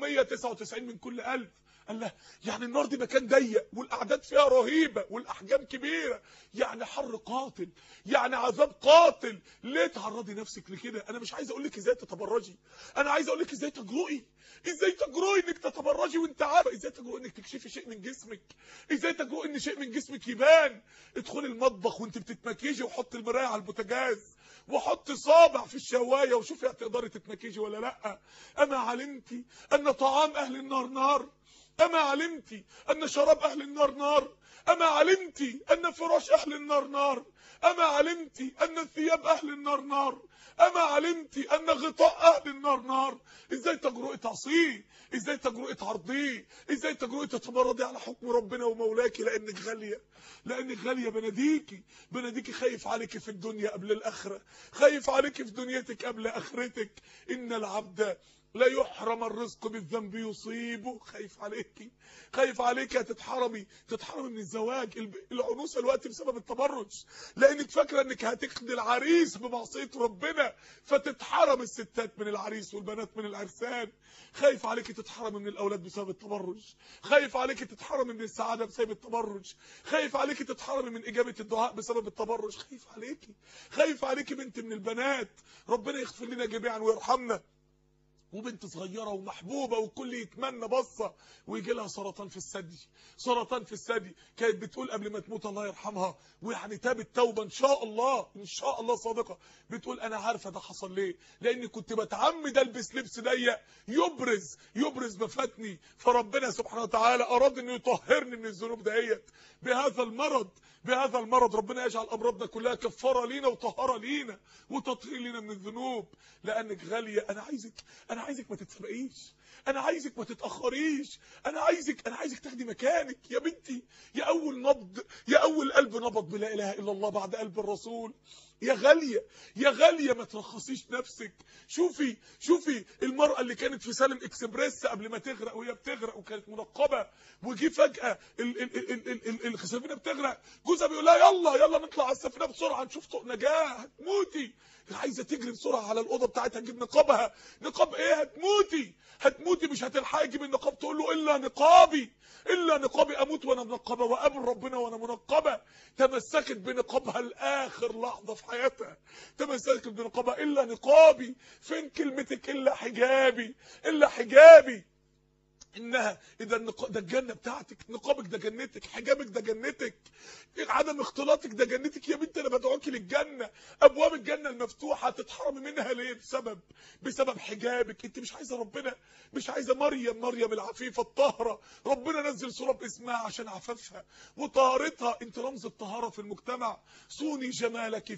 999 من كل 1000. الله، يعني النار دي مكان ضيق والاعداد فيها رهيبه والاحجام كبيره، يعني حر قاتل، يعني عذاب قاتل. ليه تعرضي نفسك لكده؟ انا مش عايز اقول لك ازاي تتبرجي، انا عايز اقول لك ازاي تجرؤي، ازاي تجرؤي انك تتبرجي وانت عارفه، ازاي تجرؤي انك تكشفي شيء من جسمك، ازاي تجرؤي ان شيء من جسمك يبان. ادخلي المطبخ وانت بتتمكيجي وحطي المرايه على البوتاجاز وحطي صابع في الشوايه وشوفي هتقدري تتمكيجي ولا لا. اما علمتي ان طعام اهل النار نار؟ أما علمتي أن شراب أهل النار نار؟ أما علمت أن فراش أهل النار نار؟ أما علمت أن ثياب أهل النار نار؟ أما علمت أن غطاء أهل النار نار؟ إزاي تجرؤي تعصيه؟ إزاي تجرؤي تعرضيه؟ إزاي تجرؤي تتمردي على حكم ربنا ومولاكي؟ لأنك غالية، لأنك غالية. بناديكي خايف عليكي في الدنيا قبل الآخرة، خايف عليكي في دنيتك قبل آخرتك. إن العبد لا يحرم الرزق بالذنب يصيبه. خايف عليكي، خايف عليكي هتتحرمي من الزواج. العنوسه الوقت بسبب التبرج، لانك فاكره انك هتخدي العريس بمعصيه ربنا فتتحرم الستات من العريس والبنات من العرسان. خايف عليكي تتحرمي من الاولاد بسبب التبرج، خايف عليكي تتحرمي من السعاده بسبب التبرج، خايف عليكي تتحرمي من اجابه الدعاء بسبب التبرج. خايف عليكي بنت من البنات، ربنا يغفر لنا جميعا ويرحمنا، وبنت صغيره ومحبوبه والكل يتمنى بصه ويجي لها سرطان في الثدي. كانت بتقول قبل ما تموت الله يرحمها، ويعني تابت توبه ان شاء الله صادقه، بتقول انا عارفه ده حصل ليه، لاني كنت بتعمد البس لبس ضيق يبرز مفاتني، فربنا سبحانه وتعالى اراد انه يطهرني من الذنوب دهيت بهذا المرض. ربنا يجعل امراضنا كلها كفاره لينا وطهاره لينا وتطهير لينا من الذنوب. لانك غاليه. انا عايزك ما تتسبقيش، انا عايزك ما تتاخريش، انا عايزك تاخدي مكانك يا بنتي، يا اول قلب نبض بلا اله الا الله بعد قلب الرسول. يا غاليه ما ترخصيش نفسك. شوفي المراه اللي كانت في سالم اكسبريس قبل ما تغرق، وهي بتغرق وكانت منقبه، وجي فجاه السفينه بتغرق، جوزها بيقول لها يلا نطلع على السفينه بسرعه نشوف طوق نجاه، هتموتي. عايزه تجري بسرعه على الاوضه بتاعتها تجيب نقابها. نقاب ايه؟ هتموتي مش هتلحقي تجيب النقاب. تقول له الا نقابي اموت وانا منقبه واقابل ربنا وانا منقبه. تمسكت بنقابها لاخر لحظه في حياتها، تمسكت بنقابها. الا نقابي، فين كلمتك الا حجابي؟ انها اذا ده الجنه بتاعتك، نقابك ده جنتك، حجابك ده جنتك، عدم اختلاطك ده جنتك. يا بنت انا بدعوكي للجنه، ابواب الجنه المفتوحه، تتحرمي منها ليه؟ بسبب حجابك. انت مش عايزه ربنا، مش عايزه مريم العفيفه الطاهره، ربنا نزل سوره باسمها عشان عفافها وطهارتها. انت رمز الطهاره في المجتمع. صوني جمالك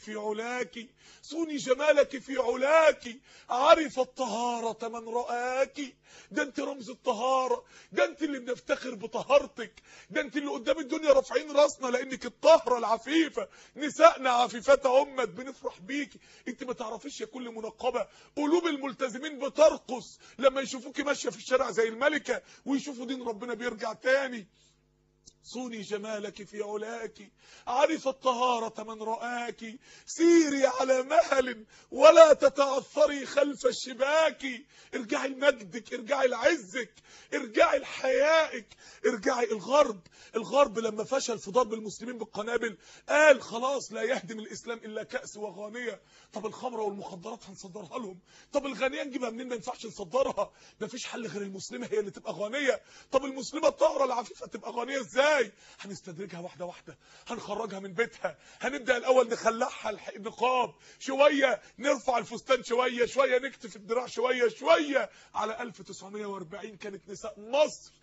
في علاك، عرف الطهاره من رآك. ده انت رمز الطهاره، ده انت اللي بنفتخر بطهارتك، ده انت اللي قدام الدنيا رافعين راسنا لانك الطاهره العفيفه. نسائنا عفيفات امت، بنفرح بيكي. انت ما تعرفيش يا كل منقبه، قلوب الملتزمين بترقص لما يشوفوكي ماشيه في الشارع زي الملكه ويشوفوا دين ربنا بيرجع تاني. صوني جمالك في علاك، عرف الطهارة من رآك، سيري على مهل ولا تتعثري خلف الشباك. ارجعي لمجدك، ارجعي لعزك، ارجعي لحيائك، ارجعي. الغرب لما فشل في ضرب المسلمين بالقنابل قال خلاص لا يهدم الاسلام الا كأس وغانية. طب الخمره والمخدرات هنصدرها لهم، طب الغانيه نجيبها منين؟ ما ينفعش نصدرها، مفيش حل غير المسلمه هي اللي تبقى غانيه. طب المسلمه الطاهره العفيفه تبقى غانيه ازاي؟ هنستدرجها واحده واحده، هنخرجها من بيتها، هنبدا الاول نخلعها النقاب شويه، نرفع الفستان شويه نكتف الدراع شويه. على 1940 كانت نساء مصر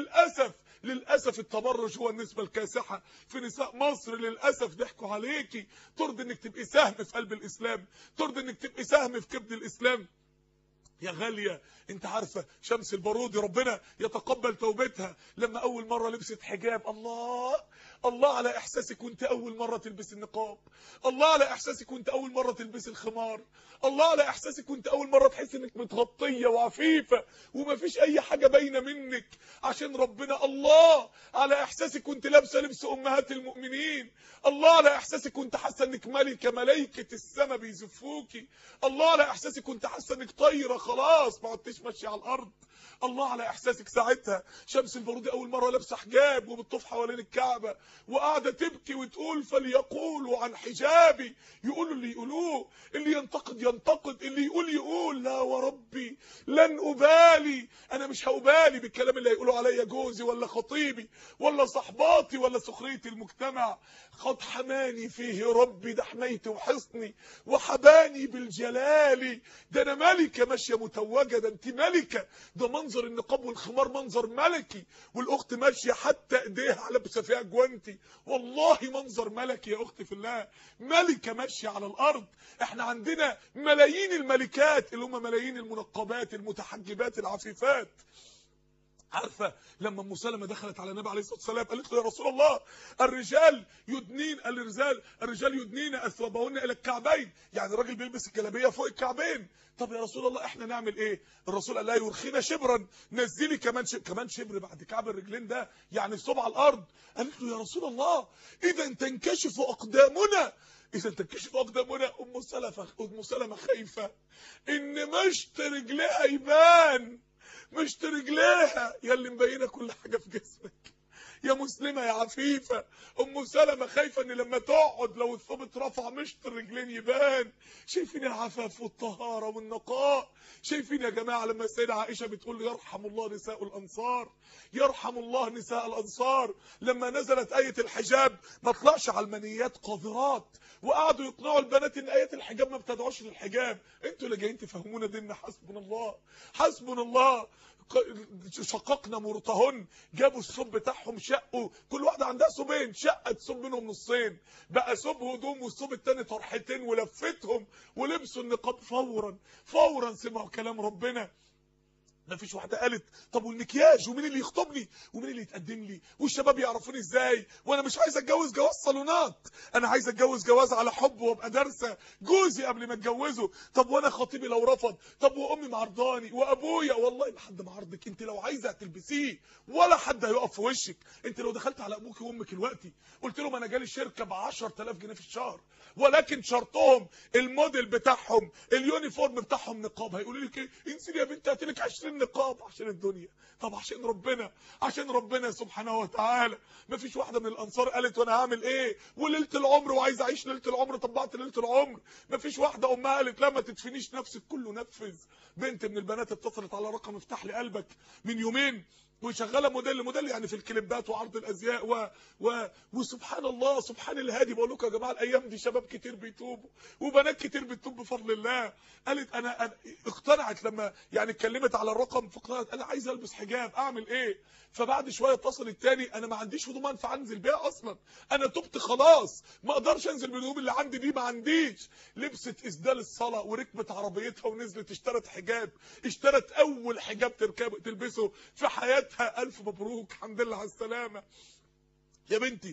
للاسف التبرج هو النسبه الكاسحه في نساء مصر. للاسف ضحكوا عليكي. ترضي انك تبقي سهم في قلب الاسلام، ترضي انك تبقي سهم في كبد الاسلام. يا غالية، انت عارفة شمس البارودي ربنا يتقبل توبتها لما اول مرة لبست حجاب. الله على احساسك وانت اول مرة تلبس النقاب، الله على احساسك وانت اول مرة تلبس الخمار، الله على احساسك وانت اول مرة تحس انك متغطية وعفيفة ومفيش اي حاجة باينة منك عشان ربنا. الله على احساسك وانت لابسة لبس امهات المؤمنين، الله على احساسك وانت حاسة انك ملائكة السماء بيزفوكي، الله على احساسك وانت حاسة انك طايرة خلاص ما عدتش ماشية على الارض. الله على احساسك ساعتها شمس البارودي اول مره لابسه حجاب وبتطوف حوالين الكعبه وقاعده تبكي وتقول فليقولوا عن حجابي. يقولوا اللي يقولوه، اللي ينتقد، اللي يقول لا وربي لن ابالي، انا مش هأبالي بالكلام اللي هيقولوا عليا جوزي ولا خطيبي ولا صحباتي ولا سخريه المجتمع. قد حماني فيه ربي، ده حمايتي وحصني وحباني بالجلال. ده انا ملكه ماشيه متوجه، ده انت ملكه. ده منظر النقاب والخمار منظر ملكي، والاخت ماشيه حتى ايديها لابسه فيها جوانتي بنتي، والله منظر ملكي يا اختي في الله، ملكه ماشيه على الارض. احنا عندنا ملايين الملكات اللي هم ملايين المنقبات المتحجبات العفيفات. عارفه لما ام سلمة دخلت على النبي عليه الصلاه والسلام قالت له يا رسول الله الرجال يدنين اثوابهن الى الكعبين، يعني الراجل بيلبس الجلابيه فوق الكعبين. طب يا رسول الله احنا نعمل ايه؟ الرسول قال لها يرخينا شبرا، نزلي كمان شبر بعد كعب الرجلين ده، يعني الصبع على الارض. قالت له يا رسول الله اذا تنكشف اقدامنا، اذا تنكشف اقدامنا. ام سلمة خايفه ان مشط رجليها يبان، مشط رجليها يا اللي مبينه كل حاجه في جسمك يا مسلمه يا عفيفه. ام سلمة خايفه ان لما تقعد لو الثوب اترفع مشط الرجلين يبان. شايفين العفاف والطهاره والنقاء؟ شايفين يا جماعه لما السيده عائشه بتقول يرحم الله نساء الانصار، يرحم الله نساء الانصار، لما نزلت ايه الحجاب ما طلعش علمانيات قاذرات وقعدوا يقنعوا البنات ان ايات الحجاب ما بتدعوش للحجاب. انتوا اللي جايين تفهمونا ديننا. حسبنا الله حسبنا الله. شققنا مرتهن، جابوا الثوب بتاعهم شقوا، كل واحده عندها ثوبين، شقت ثوب منهم نصين، بقى ثوب هدوم والثوب الثاني طرحتين، ولفتهم ولبسوا النقاب فورا سمعوا كلام ربنا. ما فيش واحده قالت طب والمكياج ومين اللي يخطبني ومين اللي يتقدم لي والشباب يعرفوني ازاي، وانا مش عايز اتجوز جواز صالونات، انا عايز اتجوز جواز على حب وابقى دارسه جوزي قبل ما اتجوزه. طب وانا خطيبي لو رفض، طب وامي معرضاني وابويا، والله ما حد معرضك، انت لو عايزه هتلبسيه ولا حد هيقف في وشك. انت لو دخلت على ابوك وامك دلوقتي قلت لهم انا جالي شركه ب 10000 جنيه في الشهر ولكن شرطهم الموديل بتاعهم اليونيفورم بتاعهم نقاب، هيقولوا لك ايه؟ انسي يا بنت هات لك 20 نقاب عشان الدنيا. طب عشان ربنا سبحانه وتعالى. مفيش واحده من الانصار قالت وانا هعمل ايه وليله العمر وعايز اعيش ليله العمر طبقت ليله العمر. مفيش واحده امها قالت لا ما تدفنيش نفسك كله نفذ. بنت من البنات اتصلت على رقم افتح لي قلبك من يومين وشغاله موديل يعني في الكليبات وعرض الازياء وسبحان الله سبحان الهادي. بقول لكم يا جماعه الايام دي شباب كتير بيتوبوا وبنات كتير بتتوب بفضل الله. قالت انا اقتنعت لما يعني اتكلمت على الرقم فقالت انا عايزه البس حجاب اعمل ايه؟ فبعد شويه اتصل التاني انا ما عنديش هدوم انفع انزل بيها اصلا، انا تبت خلاص ما اقدرش انزل بالهدوم اللي عندي دي ما عنديش. لبست اسدال الصلاه وركبت عربيتها ونزلت اشترت حجاب، اشترت اول حجاب تلبسه في حياتها. الف مبروك الحمد لله على السلامه. يا بنتي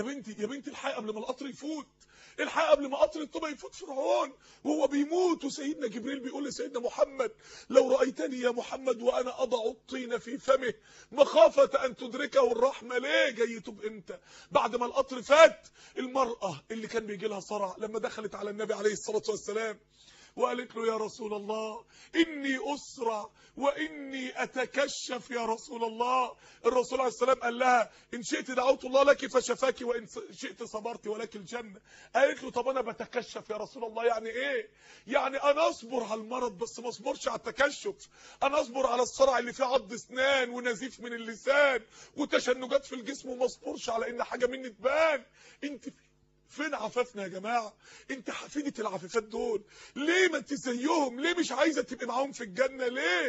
الحقي قبل ما القطر يفوت، الحقي قبل ما قطر الطوبه يفوت فرعون وهو بيموت. وسيدنا جبريل بيقول لسيدنا محمد لو رايتني يا محمد وانا اضع الطين في فمه مخافه ان تدركه الرحمه. ليه جاي يتوب امتى؟ بعد ما القطر فات. المراه اللي كان بيجي لها صرع لما دخلت على النبي عليه الصلاه والسلام وقالت له يا رسول الله إني أسرع وإني أتكشف يا رسول الله. الرسول عليه السلام قال لها إن شئت دعوت الله لك فشفاك وإن شئت صبرت ولك الجنة. قالت له طب أنا بتكشف يا رسول الله يعني إيه؟ يعني أنا أصبر على المرض بس ما أصبرش على التكشف، أنا أصبر على الصرع اللي فيه عض أسنان ونزيف من اللسان وتشنجات في الجسم وما أصبرش على إن حاجة مني تبان. أنت فين عفافنا يا جماعه؟ انت حفيده العفافات دول ليه ما انت زيهم؟ ليه مش عايزه تبقي معاهم في الجنه؟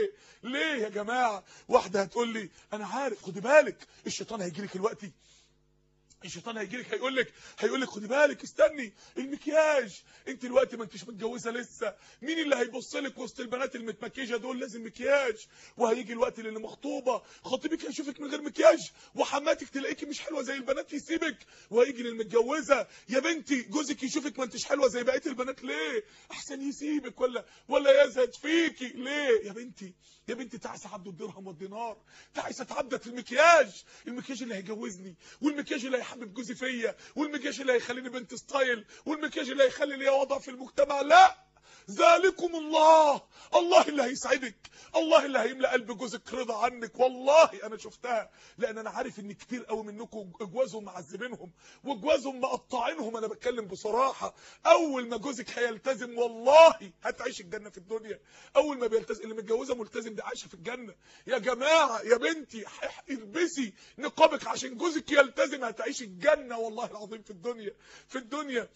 ليه يا جماعه؟ واحده هتقول لي انا عارف خدي بالك الشيطان هيجي لك دلوقتي، الشيطان هيجي لك هيقول لك خدي بالك استني المكياج، انت دلوقتي ما انتش متجوزه لسه، مين اللي هيبص لك وسط البنات المتمكيجه دول؟ لازم مكياج. وهيجي الوقت اللي مخطوبه خطيبك هيشوفك من غير مكياج وحماتك تلاقيكي مش حلوه زي البنات يسيبك. وهيجي للمتجوزه يا بنتي جوزك يشوفك ما انتش حلوه زي بقيه البنات، ليه؟ احسن يسيبك ولا يزهد فيكي. ليه يا بنتي تعسى عبد الدرهم والدينار، تعسى اتعبدت المكياج اللي هيجوزني والمكياج اللي هيحبب جوزي فيا والمكياج اللي هيخليني بنت ستايل والمكياج اللي هيخلي ليا وضع في المجتمع. لا، ذلكم الله اللي هيسعدك، الله اللي هيملأ قلب جوزك رضا عنك. والله انا شفتها لان انا عارف ان كتير قوي منكم جوازهم معذبينهم وجوازهم مقطعينهم. انا بتكلم بصراحه، اول ما جوزك هيلتزم والله هتعيش الجنه في الدنيا. اول ما بيلتزم اللي متجوزه ملتزم دي عايشه في الجنه. يا جماعه يا بنتي البسي نقابك عشان جوزك يلتزم هتعيش الجنه والله العظيم في الدنيا.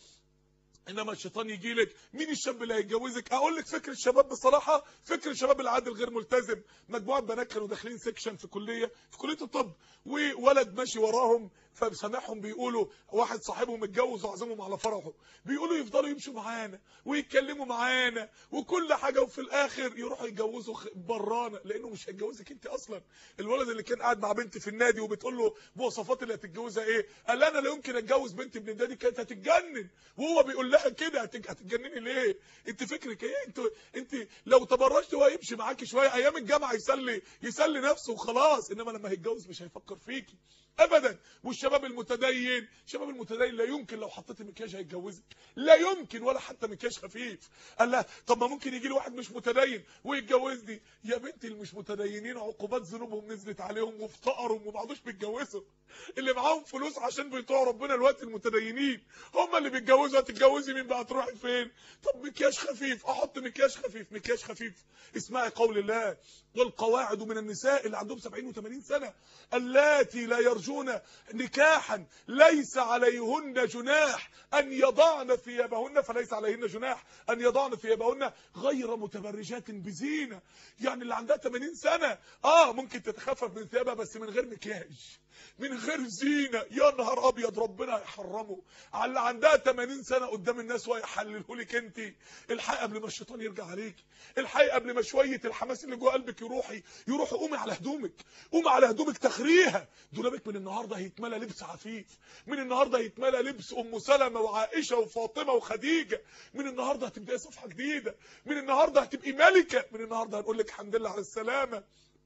انما الشيطان يجي لك مين الشاب اللي هيتجوزك؟ اقول لك فكر الشباب بصراحه، فكر الشباب العادل غير ملتزم. مجموعه بنات كانوا داخلين سيكشن في كليه الطب وولد ماشي وراهم فسامعهم بيقولوا واحد صاحبهم متجوز وعزمهم على فرحه، بيقولوا يفضلوا يمشوا معانا ويتكلموا معانا وكل حاجه، وفي الاخر يروحوا يتجوزوا برانا، لانه مش هيتجوزك انت اصلا. الولد اللي كان قاعد مع بنت في النادي وبتقول له مواصفات اللي هتتجوزها ايه، قال لها انا لا يمكن اتجوز بنت ابن النادي، كانت هتتجنن. وهو بيقول لها كده هتتجنني ليه؟ انت فكرك ايه؟ انت لو تبرجت هو يمشي معاكي شويه ايام الجامعه يسلي نفسه وخلاص، انما لما هيتجوز مش هيفكر فيكي ابدا. والشباب المتدين، الشباب المتدين لا يمكن لو حطيتي مكياج هيتجوزك، لا يمكن، ولا حتى مكياج خفيف. قال لا طب ما ممكن يجي لي واحد مش متدين ويتجوزني. يا بنتي المش متدينين عقوبات ذنوبهم نزلت عليهم وافتقروا وما بعدوش بيتجوزوا. اللي معاهم فلوس عشان بيطيعوا ربنا الوقت المتدينين هم اللي بيتجوزوا. هتتجوزي مين بقى؟ تروحي فين؟ طب مكياج خفيف، احط مكياج خفيف. مكياج خفيف اسمعي قول الله: والقواعد من النساء اللي عندهم 70 و80 سنه اللاتي لا يرجون نكاحا ليس عليهن جناح ان يضعن ثيابهن، فليس عليهن جناح ان يضعن ثيابهن غير متبرجات بزينه. يعني اللي عندها 80 سنه ممكن تتخفف من ثيابها بس من غير مكياج، من غير زينه. يا نهار ابيض، ربنا هيحرمه على اللي عندها 80 سنه قدام الناس وهيحلله لك انت. الحقي قبل ما الشيطان يرجع عليكي، الحقي قبل ما شويه الحماس اللي جوه قلبك يروحوا. قومي على هدومك، قومي على هدومك تخريها. دولابك من النهارده هيتملى لبس عفيف، من النهارده هيتملى لبس ام سلمة وعائشه وفاطمه وخديجه. من النهارده هتبداي صفحه جديده، من النهارده هتبقي ملكه، من النهارده هنقول لك الحمد لله على السلامه.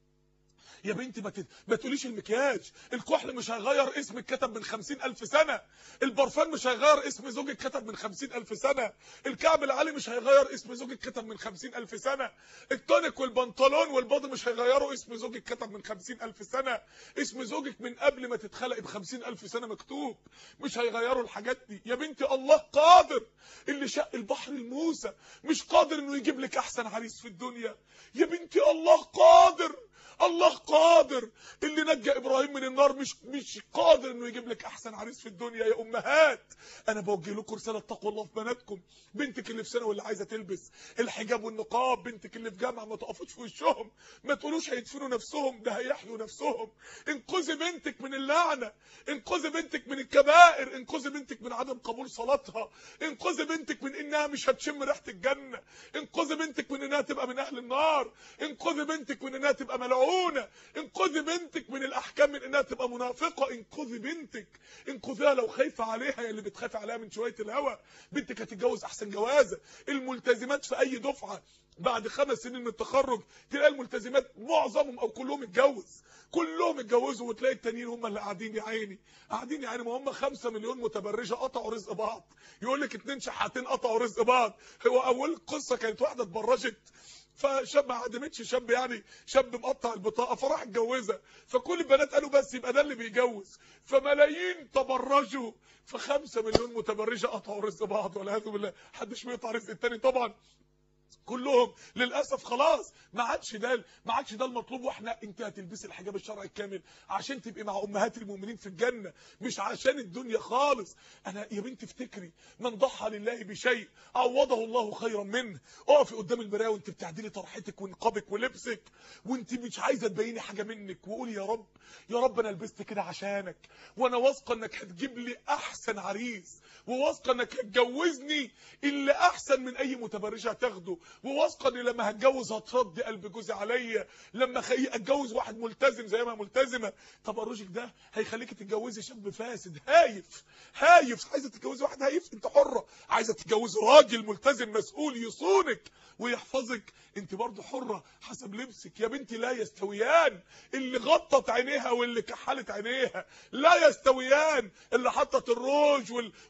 يا بنتي ما تقوليش المكياج. الكحل مش هيغير اسم اتكتب من 50,000 سنه، البرفان مش هيغير اسم زوج اتكتب من 50,000 سنه، الكعب العالي مش هيغير اسم زوج اتكتب من 50,000 سنه، التونيك والبنطلون والباضي مش هيغيروا اسم زوج اتكتب من 50,000 سنه. اسم زوجك من قبل ما تتخلقي ب50,000 سنه مكتوب، مش هيغيروا الحاجات دي. يا بنتي الله قادر، اللي شق البحر الموسى مش قادر انه يجيب لك احسن عريس في الدنيا. يا بنتي الله قادر، الله قادر. اللي نجى ابراهيم من النار مش قادر انه يجيب لك احسن عريس في الدنيا. يا امهات انا بوجه لكم رساله تقوى الله في بناتكم. بنتك اللي في ثانوي واللي عايزه تلبس الحجاب والنقاب، بنتك اللي في جامعه ما تقفوش في وشهم، ما تقولوش هيدفنوا نفسهم، ده هيحيوا نفسهم. انقذي بنتك من اللعنه، انقذي بنتك من الكبائر، انقذي بنتك من عدم قبول صلاتها، انقذي بنتك من انها مش هتشم ريحه الجنه، انقذي بنتك من انها تبقى من اهل النار، انقذي بنتك من انها تبقى ملعونه، انقذي بنتك من الاحكام من انها تبقى منافقه. انقذي بنتك، انقذيها لو خايفه عليها يا اللي بتخافي عليها من شويه الهوى. بنتك هتتجوز احسن جوازه. الملتزمات في اي دفعه بعد 5 سنين من التخرج تلاقي الملتزمات معظمهم او كلهم كلهم اتجوزوا، وتلاقي التانيين هم اللي قاعدين يا عيني، قاعدين يا عيني. ما هم 5 مليون متبرجه قطعوا رزق بعض. يقول لك 2 شحاتين قطعوا رزق بعض. هو اول قصه كانت واحده اتبرجت فشاب، ما عدمتش شاب، يعني شاب مقطع البطاقه فراح اتجوزها، فكل البنات قالوا بس يبقى ده اللي بيجوز، فملايين تبرجوا، ف5 مليون متبرجه قطعوا رزق بعض والعياذ بالله. محدش بيقطع رزق التاني طبعا، كلهم للاسف خلاص ما عادش ده المطلوب. واحنا انت هتلبسي الحجاب الشرعي الكامل عشان تبقي مع امهات المؤمنين في الجنه، مش عشان الدنيا خالص. انا يا بنتي افتكري من ضحى لله بشيء عوضه الله خيرا منه. اقفي قدام المرايه وانت بتعدلي طرحتك ونقابك ولبسك وانت مش عايزه تبيني حاجه منك، وقولي يا رب، يا رب انا لبست كده عشانك، وانا واثقه انك هتجيب لي احسن عريس، وواثقه انك هتجوزني اللي احسن من اي متبرجه هتاخده، وواثقه ان لما هتجوز هترضي قلب جوزي عليا، لما اتجوز واحد ملتزم زي ما ملتزمه. تبرجك ده هيخليكي تتجوزي شاب فاسد هايف. عايزه تتجوزي واحد هايف انت حره، عايزه تتجوزي راجل ملتزم مسؤول يصونك ويحفظك انت برضه حره حسب لبسك. يا بنتي لا يستويان، اللي غطت عينيها واللي كحلت عينيها لا يستويان، اللي حطت الروج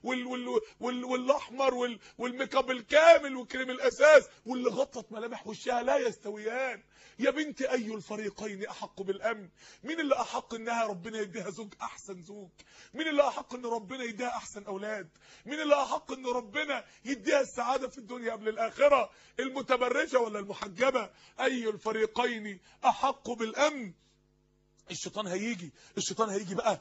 والاحمر والميك اب الكامل وكريم الاساس واللي غطت ملامح وشها لا يستويان. يا بنتي اي الفريقين احق بالامن؟ مين اللي احق انها ربنا يديها زوج احسن زوج؟ مين اللي احق ان ربنا يديها احسن اولاد؟ مين اللي احق ان ربنا يديها السعاده في الدنيا قبل الاخره؟ المتبرجه ولا المحجبه؟ اي الفريقين احق بالامن؟ الشيطان هيجي بقى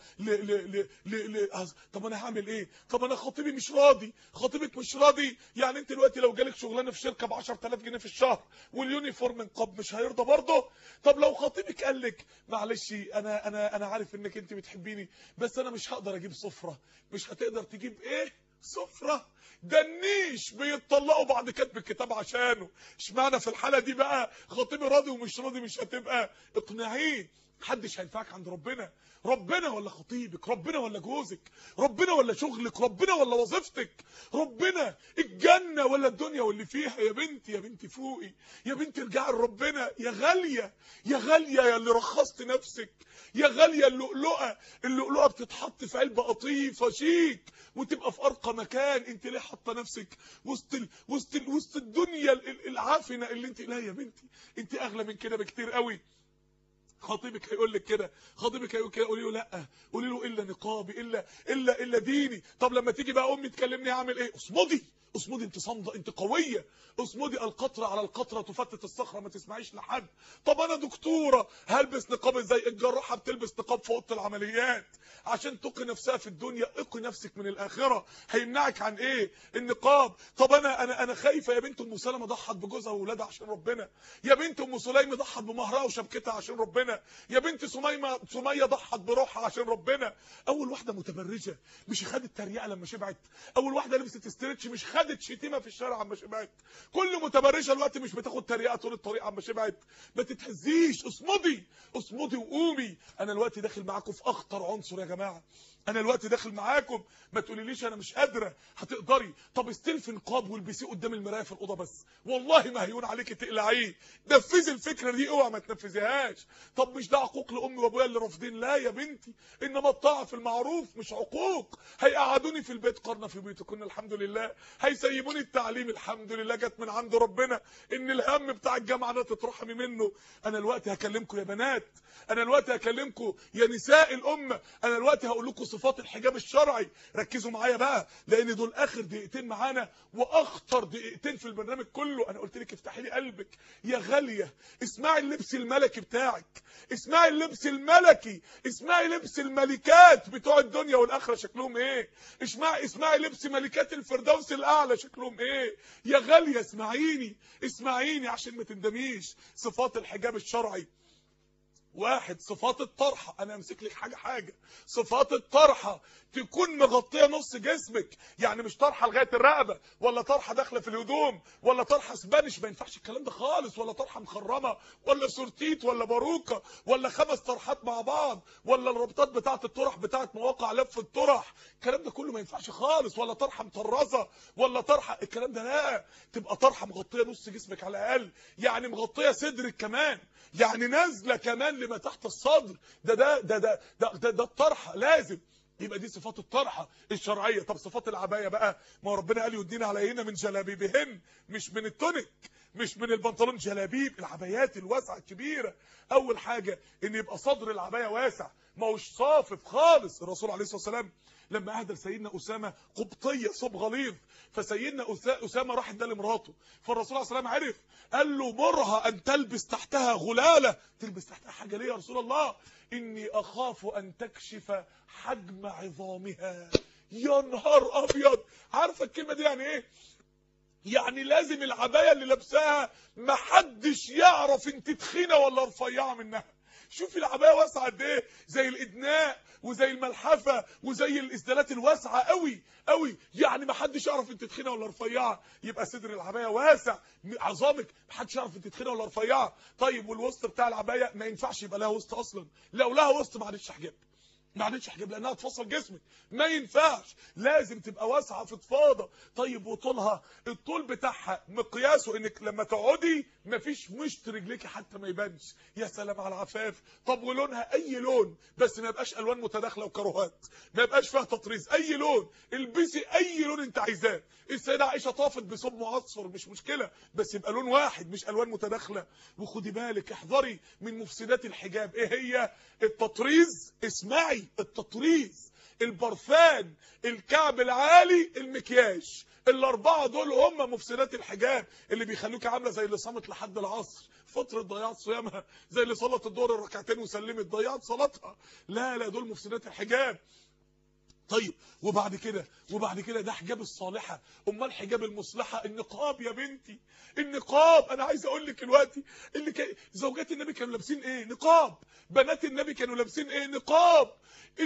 طب انا هعمل ايه؟ طب انا خطيبي مش راضي، خطيبك مش راضي. يعني انت دلوقتي لو جالك شغلانه في شركه ب 10000 جنيه في الشهر واليونيفورم نقاب مش هيرضى برضه؟ طب لو خطيبك قال لك معلش انا عارف انك انت بتحبيني بس انا مش هقدر اجيب سفره، مش هتقدر تجيب ايه؟ سفره. ده النيش بيتطلقوا بعد كتب الكتاب عشانه. اشمعنى في الحاله دي بقى خطيبي راضي ومش راضي مش هتبقى؟ اقنعيه. محدش هينفعك عند ربنا ولا خطيبك، ربنا ولا جوزك، ربنا ولا شغلك، ربنا ولا وظيفتك، ربنا الجنة ولا الدنيا واللي فيها. يا بنتي فوقي، يا بنتي ارجعي لربنا. يا غالية يا اللي رخصت نفسك، يا غالية اللؤلؤة بتتحط في علبة قطيفة شيك وتبقى في ارقى مكان. انت ليه حاطه نفسك وسط الدنيا العافنة اللي انت؟ لا يا بنتي، انت اغلى من كده بكتير قوي. خطيبك هيقول لك كده، خطيبك هيقول كده، قولي له لا، قولي له الا نقابي، الا ديني. طب لما تيجي بقى امي تكلمني هعمل ايه؟ اصمدي، انت صامده، انت قويه. اصمدي. القطره على القطره تفتت الصخره، ما تسمعيش لحد. طب انا دكتوره هلبس نقاب ازاي؟ الجراحه بتلبس نقاب في اوضه العمليات عشان تقي نفسها في الدنيا. اقي نفسك من الاخره. هيمنعك عن ايه النقاب؟ طب انا خايفه. يا بنت ام سلمة ضحت بجوزها واولادها عشان ربنا. يا بنت ام سليم ضحت بمهرها وشبكتها عشان ربنا. يا بنت سميه ضحت بروحها عشان ربنا. اول واحده متبرجه مش خدت تريقه لما شبعت؟ اول واحده لبست استرتش مش خدت شتيمه في الشارع عما شبعت؟ كل متبرجه الوقت مش بتاخد تريقه طول الطريق عما شبعت؟ ما تتهزيش. اصمدي وقومي. انا الوقت داخل معاكم في اخطر عنصر يا جماعه. انا الوقت داخل معاكم. ما تقوليليش انا مش قادره. هتقدري. طب استلفي نقاب والبسيه قدام المرايه في الاوضه بس، والله ما هيون عليكي تقلعيه. نفذي الفكره دي، اوعى ما تنفذيهاش. طب مش ده عقوق لامي وابويا اللي رافضين؟ لا يا بنتي، انما الطاعه في المعروف مش عقوق. هيقعدوني في البيت قرنا في بيوتكن الحمد لله، هيسيبوني التعليم الحمد لله جت من عند ربنا، ان الهم بتاع الجامعه ده تترحمي منه. انا الوقت هكلمكم يا بنات، انا الوقت هكلمكم يا نساء الامه، انا الوقت هقول لكم صفات الحجاب الشرعي. ركزوا معايا بقى لان دول اخر دقيقتين معانا واخطر دقيقتين في البرنامج كله. انا قلت لك افتحي لي قلبك يا غاليه. اسمعي اللبس الملكي بتاعك، اسمعي اللبس الملكي، اسمعي لبس الملكات بتوع الدنيا والاخره شكلهم ايه. اسمعي لبس ملكات الفردوس الاعلى شكلهم ايه. يا غاليه اسمعيني عشان ما تندميش. صفات الحجاب الشرعي: واحد، صفات الطرحه. انا امسك لك حاجه. صفات الطرحه تكون مغطيه نص جسمك، يعني مش طرحه لغايه الرقبه، ولا طرحه داخله في الهدوم، ولا طرحه سبانش، ما ينفعش الكلام ده خالص، ولا طرحه مخرمه، ولا سورتيت، ولا باروكه، ولا 5 طرحات مع بعض، ولا الربطات بتاعه الطرح بتاعه مواقع لف الطرح. الكلام ده كله ما ينفعش خالص. ولا طرحه مطرزه، ولا طرحه، الكلام ده لا. تبقى طرحه مغطيه نص جسمك على الاقل، يعني مغطيه صدرك كمان، يعني نازله كمان لما تحت الصدر. ده الطرحه لازم يبقى دي صفات الطرحه الشرعيه. طب صفات العبايه بقى، ما ربنا قال يدينا علينا من جلابيبهن، مش من التونيك، مش من البنطلون، جلابيب، العبايات الواسعه الكبيره. اول حاجه ان يبقى صدر العبايه واسع، ما هوش صافف خالص. الرسول عليه الصلاه والسلام لما اهدى لسيدنا اسامه قبطيه صوب غليظ، فسيدنا اسامه راح ادى لمراته، فالرسول عليه الصلاه والسلام عرف، قال له مرها ان تلبس تحتها غلاله. تلبس تحتها حاجه ليه يا رسول الله؟ اني اخاف ان تكشف حجم عظامها. يا نهار ابيض. عارفه الكلمه دي يعني ايه؟ يعني لازم العبايه اللي لابساها محدش يعرف انت تخينه ولا رفيعه منها. شوفي العبايه واسعه قد ايه، زي الادناء وزي الملحفه وزي الاسدالات الواسعه قوي قوي، يعني محدش يعرف انت تخينه ولا رفيعه. يبقى صدر العبايه واسع، عظامك محدش يعرف انت تخينه ولا رفيعه. طيب والوسط بتاع العبايه ما ينفعش يبقى لها وسط اصلا، لو لها وسط ما عادتش حجاب، ما عادتش حجاب لانها تفصل جسمك، ما ينفعش، لازم تبقى واسعه فضفاضه. طيب وطولها، الطول بتاعها مقياسه انك لما تقعدي مفيش مشط رجليكي حتى ما يبانش. يا سلام على العفاف. طب ولونها اي لون، بس ما يبقاش الوان متداخله وكروهات، ما يبقاش فيها تطريز، اي لون، البسي اي لون انت عايزاه. السيده عائشه طافت بثوب معصفر مش مشكله، بس يبقى لون واحد مش الوان متداخله. وخدي بالك احذري من مفسدات الحجاب. ايه هي؟ التطريز. اسمعي، التطريز، البرفان، الكعب العالي، المكياج. الاربعه دول هم مفسدات الحجاب اللي بيخلوك عامله زي اللي صامت لحد العصر، فتره ضيعت صيامها، زي اللي صلت الظهر الركعتين وسلمت ضيعت صلاتها. لا لا، دول مفسدات الحجاب. طيب وبعد كده ده حجاب الصالحه. امال حجاب المصلحه النقاب يا بنتي، النقاب. انا عايز اقول لك دلوقتي زوجات النبي كانوا لابسين ايه؟ نقاب. بنات النبي كانوا لابسين ايه؟ نقاب.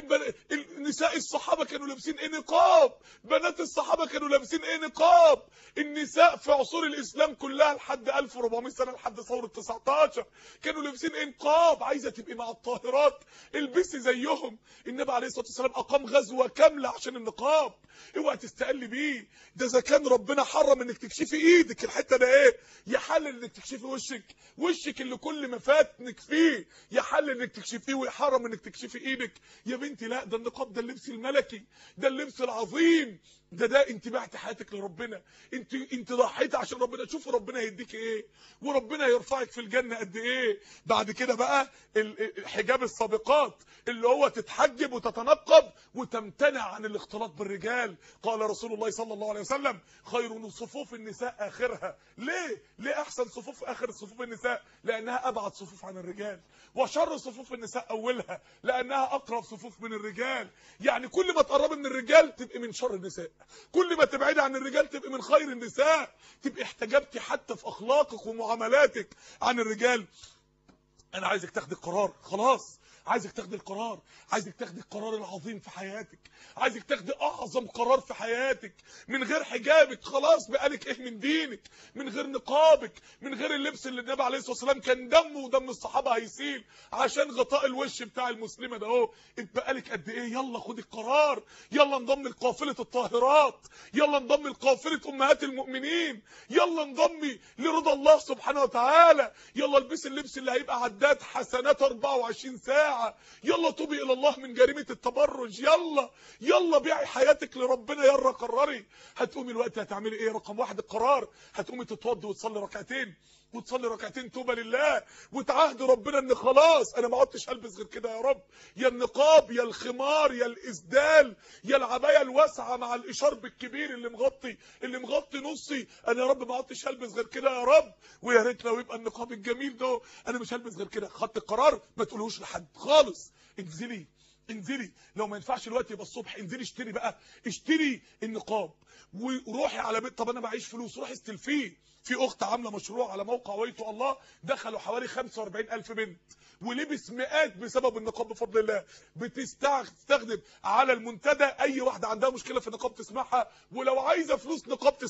نساء الصحابه كانوا لابسين ايه؟ نقاب. بنات الصحابه كانوا لابسين ايه؟ نقاب. النساء في عصور الاسلام كلها لحد 1400 سنه، لحد ثوره 19 كانوا لابسين ايه؟ نقاب. عايزه تبقي مع الطاهرات البسي زيهم. النبي عليه الصلاه والسلام اقام غزوه كامله عشان النقاب. اوعى تستقل بيه. ده اذا كان ربنا حرم انك تكشفي ايدك، الحته ده ايه؟ يحلل انك تكشفي وشك اللي كل ما فاتنك فيه يحلل انك تكشفيه، ويحرم انك تكشفي ايدك. يا بنتي لا، ده النقاب ده اللبس الملكي، ده اللبس العظيم، ده انت بعتي حياتك لربنا، انت ضحيتي عشان ربنا. شوفي ربنا هيديك ايه، وربنا هيرفعك في الجنه قد ايه. بعد كده بقى حجاب السابقات، اللي هو تتحجب وتتنقب وتمتنع عن الاختلاط بالرجال. قال رسول الله صلى الله عليه وسلم: خير صفوف النساء اخرها. ليه احسن صفوف اخر صفوف النساء؟ لانها ابعد صفوف عن الرجال. وشر صفوف النساء اولها، لانها اقرب صفوف من الرجال. يعني كل ما تقربي من الرجال تبقي من شر النساء، كل ما تبعدي عن الرجال تبقي من خير النساء. تبقي احتجبتي حتى في اخلاقك ومعاملاتك عن الرجال. انا عايزك تاخدي القرار، خلاص عايزك تاخدي القرار، عايزك تاخدي القرار العظيم في حياتك، عايزك تاخدي اعظم قرار في حياتك. من غير حجابك خلاص بقالك ايه من دينك، من غير نقابك، من غير اللبس اللي النبي عليه الصلاه والسلام كان دمه ودم الصحابه هيسيل عشان غطاء الوش بتاع المسلمه ده اهو. اتبقالك قد ايه؟ يلا خدي القرار، يلا انضمي لقافله الطاهرات، يلا انضمي لقافله امهات المؤمنين، يلا انضمي لرضا الله سبحانه وتعالى، يلا البسي اللبس اللي هيبقى عداد حسنات 24 ساعه. يلا توبي الى الله من جريمه التبرج. يلا بيعي حياتك لربنا. يلا قرري هتقومي الوقت هتعملي ايه. رقم 1 القرار. هتقومي تتوضي وتصلي ركعتين توبه لله، وتعهد ربنا ان خلاص انا ما عدتش هلبس غير كده يا رب، يا النقاب يا الخمار يا الاسدال يا العبايه الواسعه مع الاشارب الكبير اللي مغطي نصي. انا يا رب ما عدتش هلبس غير كده يا رب. ويا ريت لو يبقى النقاب الجميل ده انا مش هلبس غير كده. خدت القرار، ما تقولوش لحد خالص. انزلي لو ما ينفعش الوقت يبقى الصبح، انزلي اشتري النقاب وروحي على بيت. طب انا معيش فلوس، روحي استلفيه. في اخت عامله مشروع على موقع ويتو الله، دخلوا حوالي 45,000 بنت ولبس مئات بسبب النقاب بفضل الله. بتستخدم على المنتدى اي واحده عندها مشكله في النقاب تسمعها، ولو عايزه فلوس نقاب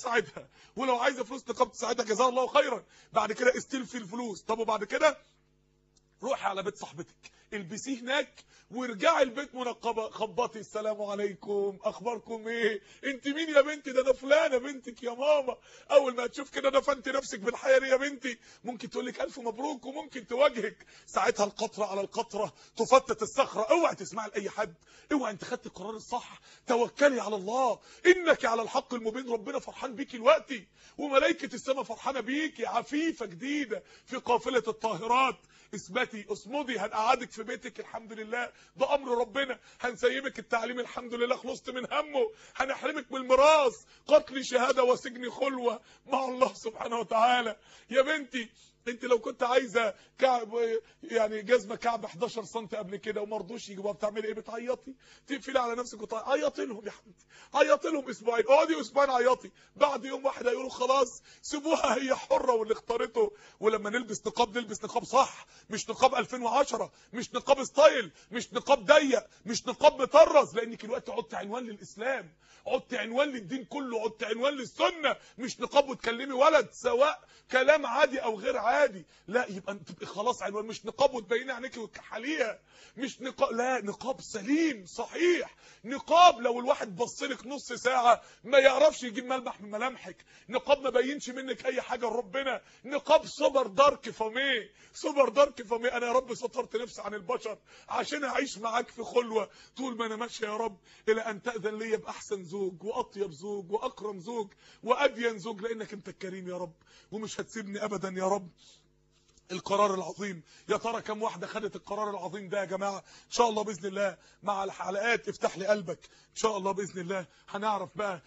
تساعدها، جزاها الله خيرا. بعد كده استلفي الفلوس. طب وبعد كده روحي على بيت صاحبتك البسيه هناك وارجعي البيت منقبه، خبطي السلام عليكم اخباركم ايه، انت مين يا بنتي؟ ده انا فلانه بنتك يا ماما. اول ما تشوف كده دفنتي نفسك بالحياه يا بنتي، ممكن تقول لك الف مبروك وممكن تواجهك ساعتها القطره على القطره تفتت الصخره. اوعي تسمعي لاي حد، اوعي. انت خدت القرار الصح، توكلي على الله، انك على الحق المبين. ربنا فرحان بيكي دلوقتي وملائكه السماء فرحانه بيكي، عفيفه جديده في قافله الطاهرات. اصمدي، هنقعدك في بيتك الحمد لله، ده امر ربنا. هنسيبك التعليم الحمد لله، خلصت من همه. هنحرمك من الميراث، قتل شهاده وسجن خلوه مع الله سبحانه وتعالى. يا بنتي انت لو كنت عايزه كعب يعني جزمه كعب 11 سم قبل كده وما رضوش يجيبوها، بتعملي ايه؟ بتعيطي، تقفلي على نفسك وتعيطي لهم يا حبيبتي، عيطي لهم اسبوعين، اقعدي اسبوعين عيطي، بعد يوم واحد هيقولوا خلاص سيبوها هي حره واللي اختارته. ولما نلبس نقاب صح، مش نقاب 2010، مش نقاب ستايل، مش نقاب ضيق، مش نقاب مطرز، لانك الوقت عدت عنوان للاسلام، عدت عنوان للدين كله، عدت عنوان للسنه. مش نقاب وتكلمي ولد سواء كلام عادي او غير عادي، لا، يبقى انت تبقي خلاص عنوان. مش نقاب وتبيني عينيكي وتكحليها، مش نقاب، لا، نقاب سليم صحيح. نقاب لو الواحد بصلك نص ساعه ما يعرفش يجيب ملمح من ملامحك. نقاب ما بينش منك اي حاجه لربنا. نقاب سوبر دارك فامي، انا يا رب سترت نفسي عن البشر عشان اعيش معاك في خلوه طول ما انا ماشي يا رب، الى ان تاذن لي باحسن زوج واطيب زوج واكرم زوج وابين زوج، لانك انت الكريم يا رب ومش هتسيبني ابدا يا رب. القرار العظيم. يا ترى كم واحدة خدت القرار العظيم ده يا جماعة؟ ان شاء الله بإذن الله مع الحلقات افتح لي قلبك ان شاء الله بإذن الله هنعرف بقى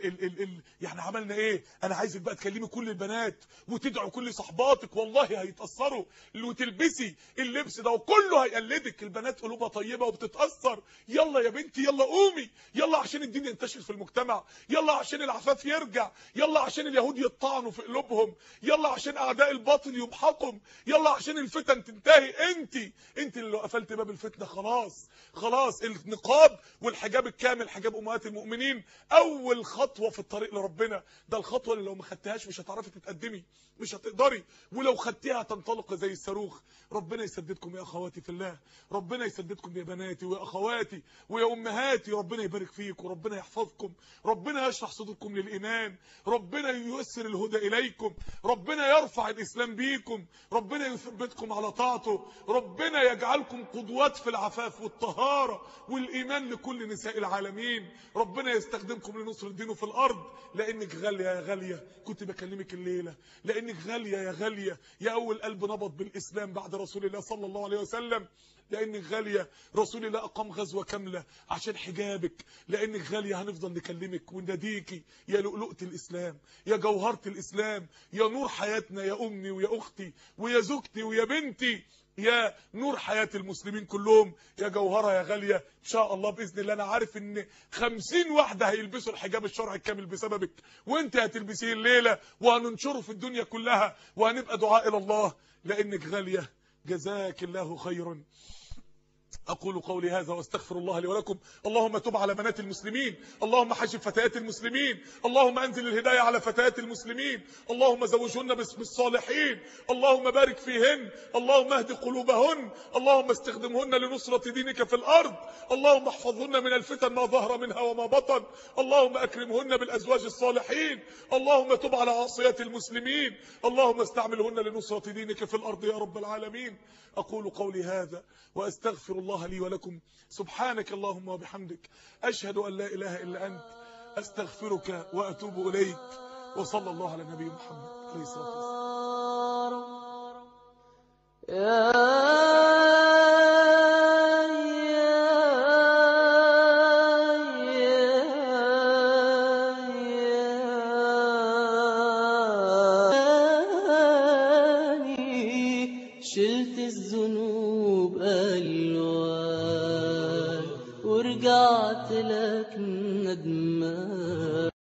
يعني عملنا ايه. انا عايزك بقى تكلمي كل البنات وتدعو كل صحباتك، والله هيتأثروا وتلبسي اللبس ده وكله هيقلدك. البنات قلوبها طيبة وبتتأثر. يلا يا بنتي يلا قومي، يلا عشان الدين ينتشر في المجتمع، يلا عشان العفاف يرجع، يلا عشان اليهود يطعنوا في قلوبهم، يلا عشان اعداء الباطل يمحقهم، يلا عشان الفتن تنتهي. انت اللي لو قفلت باب الفتنه خلاص النقاب والحجاب الكامل، حجاب امهات المؤمنين، اول خطوه في الطريق لربنا. ده الخطوه اللي لو ما خدتهاش مش هتعرفي تتقدمي، مش هتقدري، ولو خدتيها هتنطلق زي الصاروخ. ربنا يسددكم يا اخواتي في الله، ربنا يسددكم يا بناتي ويا اخواتي ويا امهاتي، ربنا يبارك فيكم، ربنا يحفظكم، ربنا يشرح صدوركم للايمان، ربنا ييسر الهدى اليكم، ربنا يرفع الاسلام بيكم، ربنا يثبتكم على طاعته، ربنا يجعلكم قدوات في العفاف والطهارة والإيمان لكل نساء العالمين، ربنا يستخدمكم لنصر دينه في الأرض. لأنك غالية يا غالية، كنت بكلمك الليلة، لأنك غالية يا غالية، يا أول قلب نبض بالإسلام بعد رسول الله صلى الله عليه وسلم. لأنك غالية، رسول الله أقام غزوة كاملة عشان حجابك. لأنك غالية هنفضل نكلمك ونناديكي يا لؤلؤة الإسلام، يا جوهرة الإسلام، يا نور حياتنا، يا أمي ويا أختي ويا زوجتي ويا بنتي، يا نور حياة المسلمين كلهم، يا جوهرة يا غالية. ان شاء الله بإذن الله انا عارف ان 50 واحدة هيلبسوا الحجاب الشرعي الكامل بسببك، وانت هتلبسيه الليلة وهننشره في الدنيا كلها وهنبقى دعاء الى الله. لانك غالية، جزاك الله خيرا. أقول قولي هذا واستغفر الله لي ولكم. اللهم تب على بنات المسلمين، اللهم حجب فتيات المسلمين، اللهم أنزل الهداية على فتيات المسلمين، اللهم زوجهن بالصالحين، اللهم بارك فيهن، اللهم اهد قلوبهن، اللهم استخدمهن لنصرة دينك في الأرض، اللهم احفظهن من الفتن ما ظهر منها وما بطن، اللهم أكرمهن بالأزواج الصالحين، اللهم تب على عاصيات المسلمين، اللهم استعملهن لنصرة دينك في الأرض يا رب العالمين. أقول قولي هذا وأستغفر الله لي ولكم. سبحانك اللهم وبحمدك، أشهد أن لا إله إلا أنت، أستغفرك وأتوب إليك. وصلى الله على النبي محمد عليه الصلاة والسلام. شلت الذنوب ألوان ورجعت لك ندمان.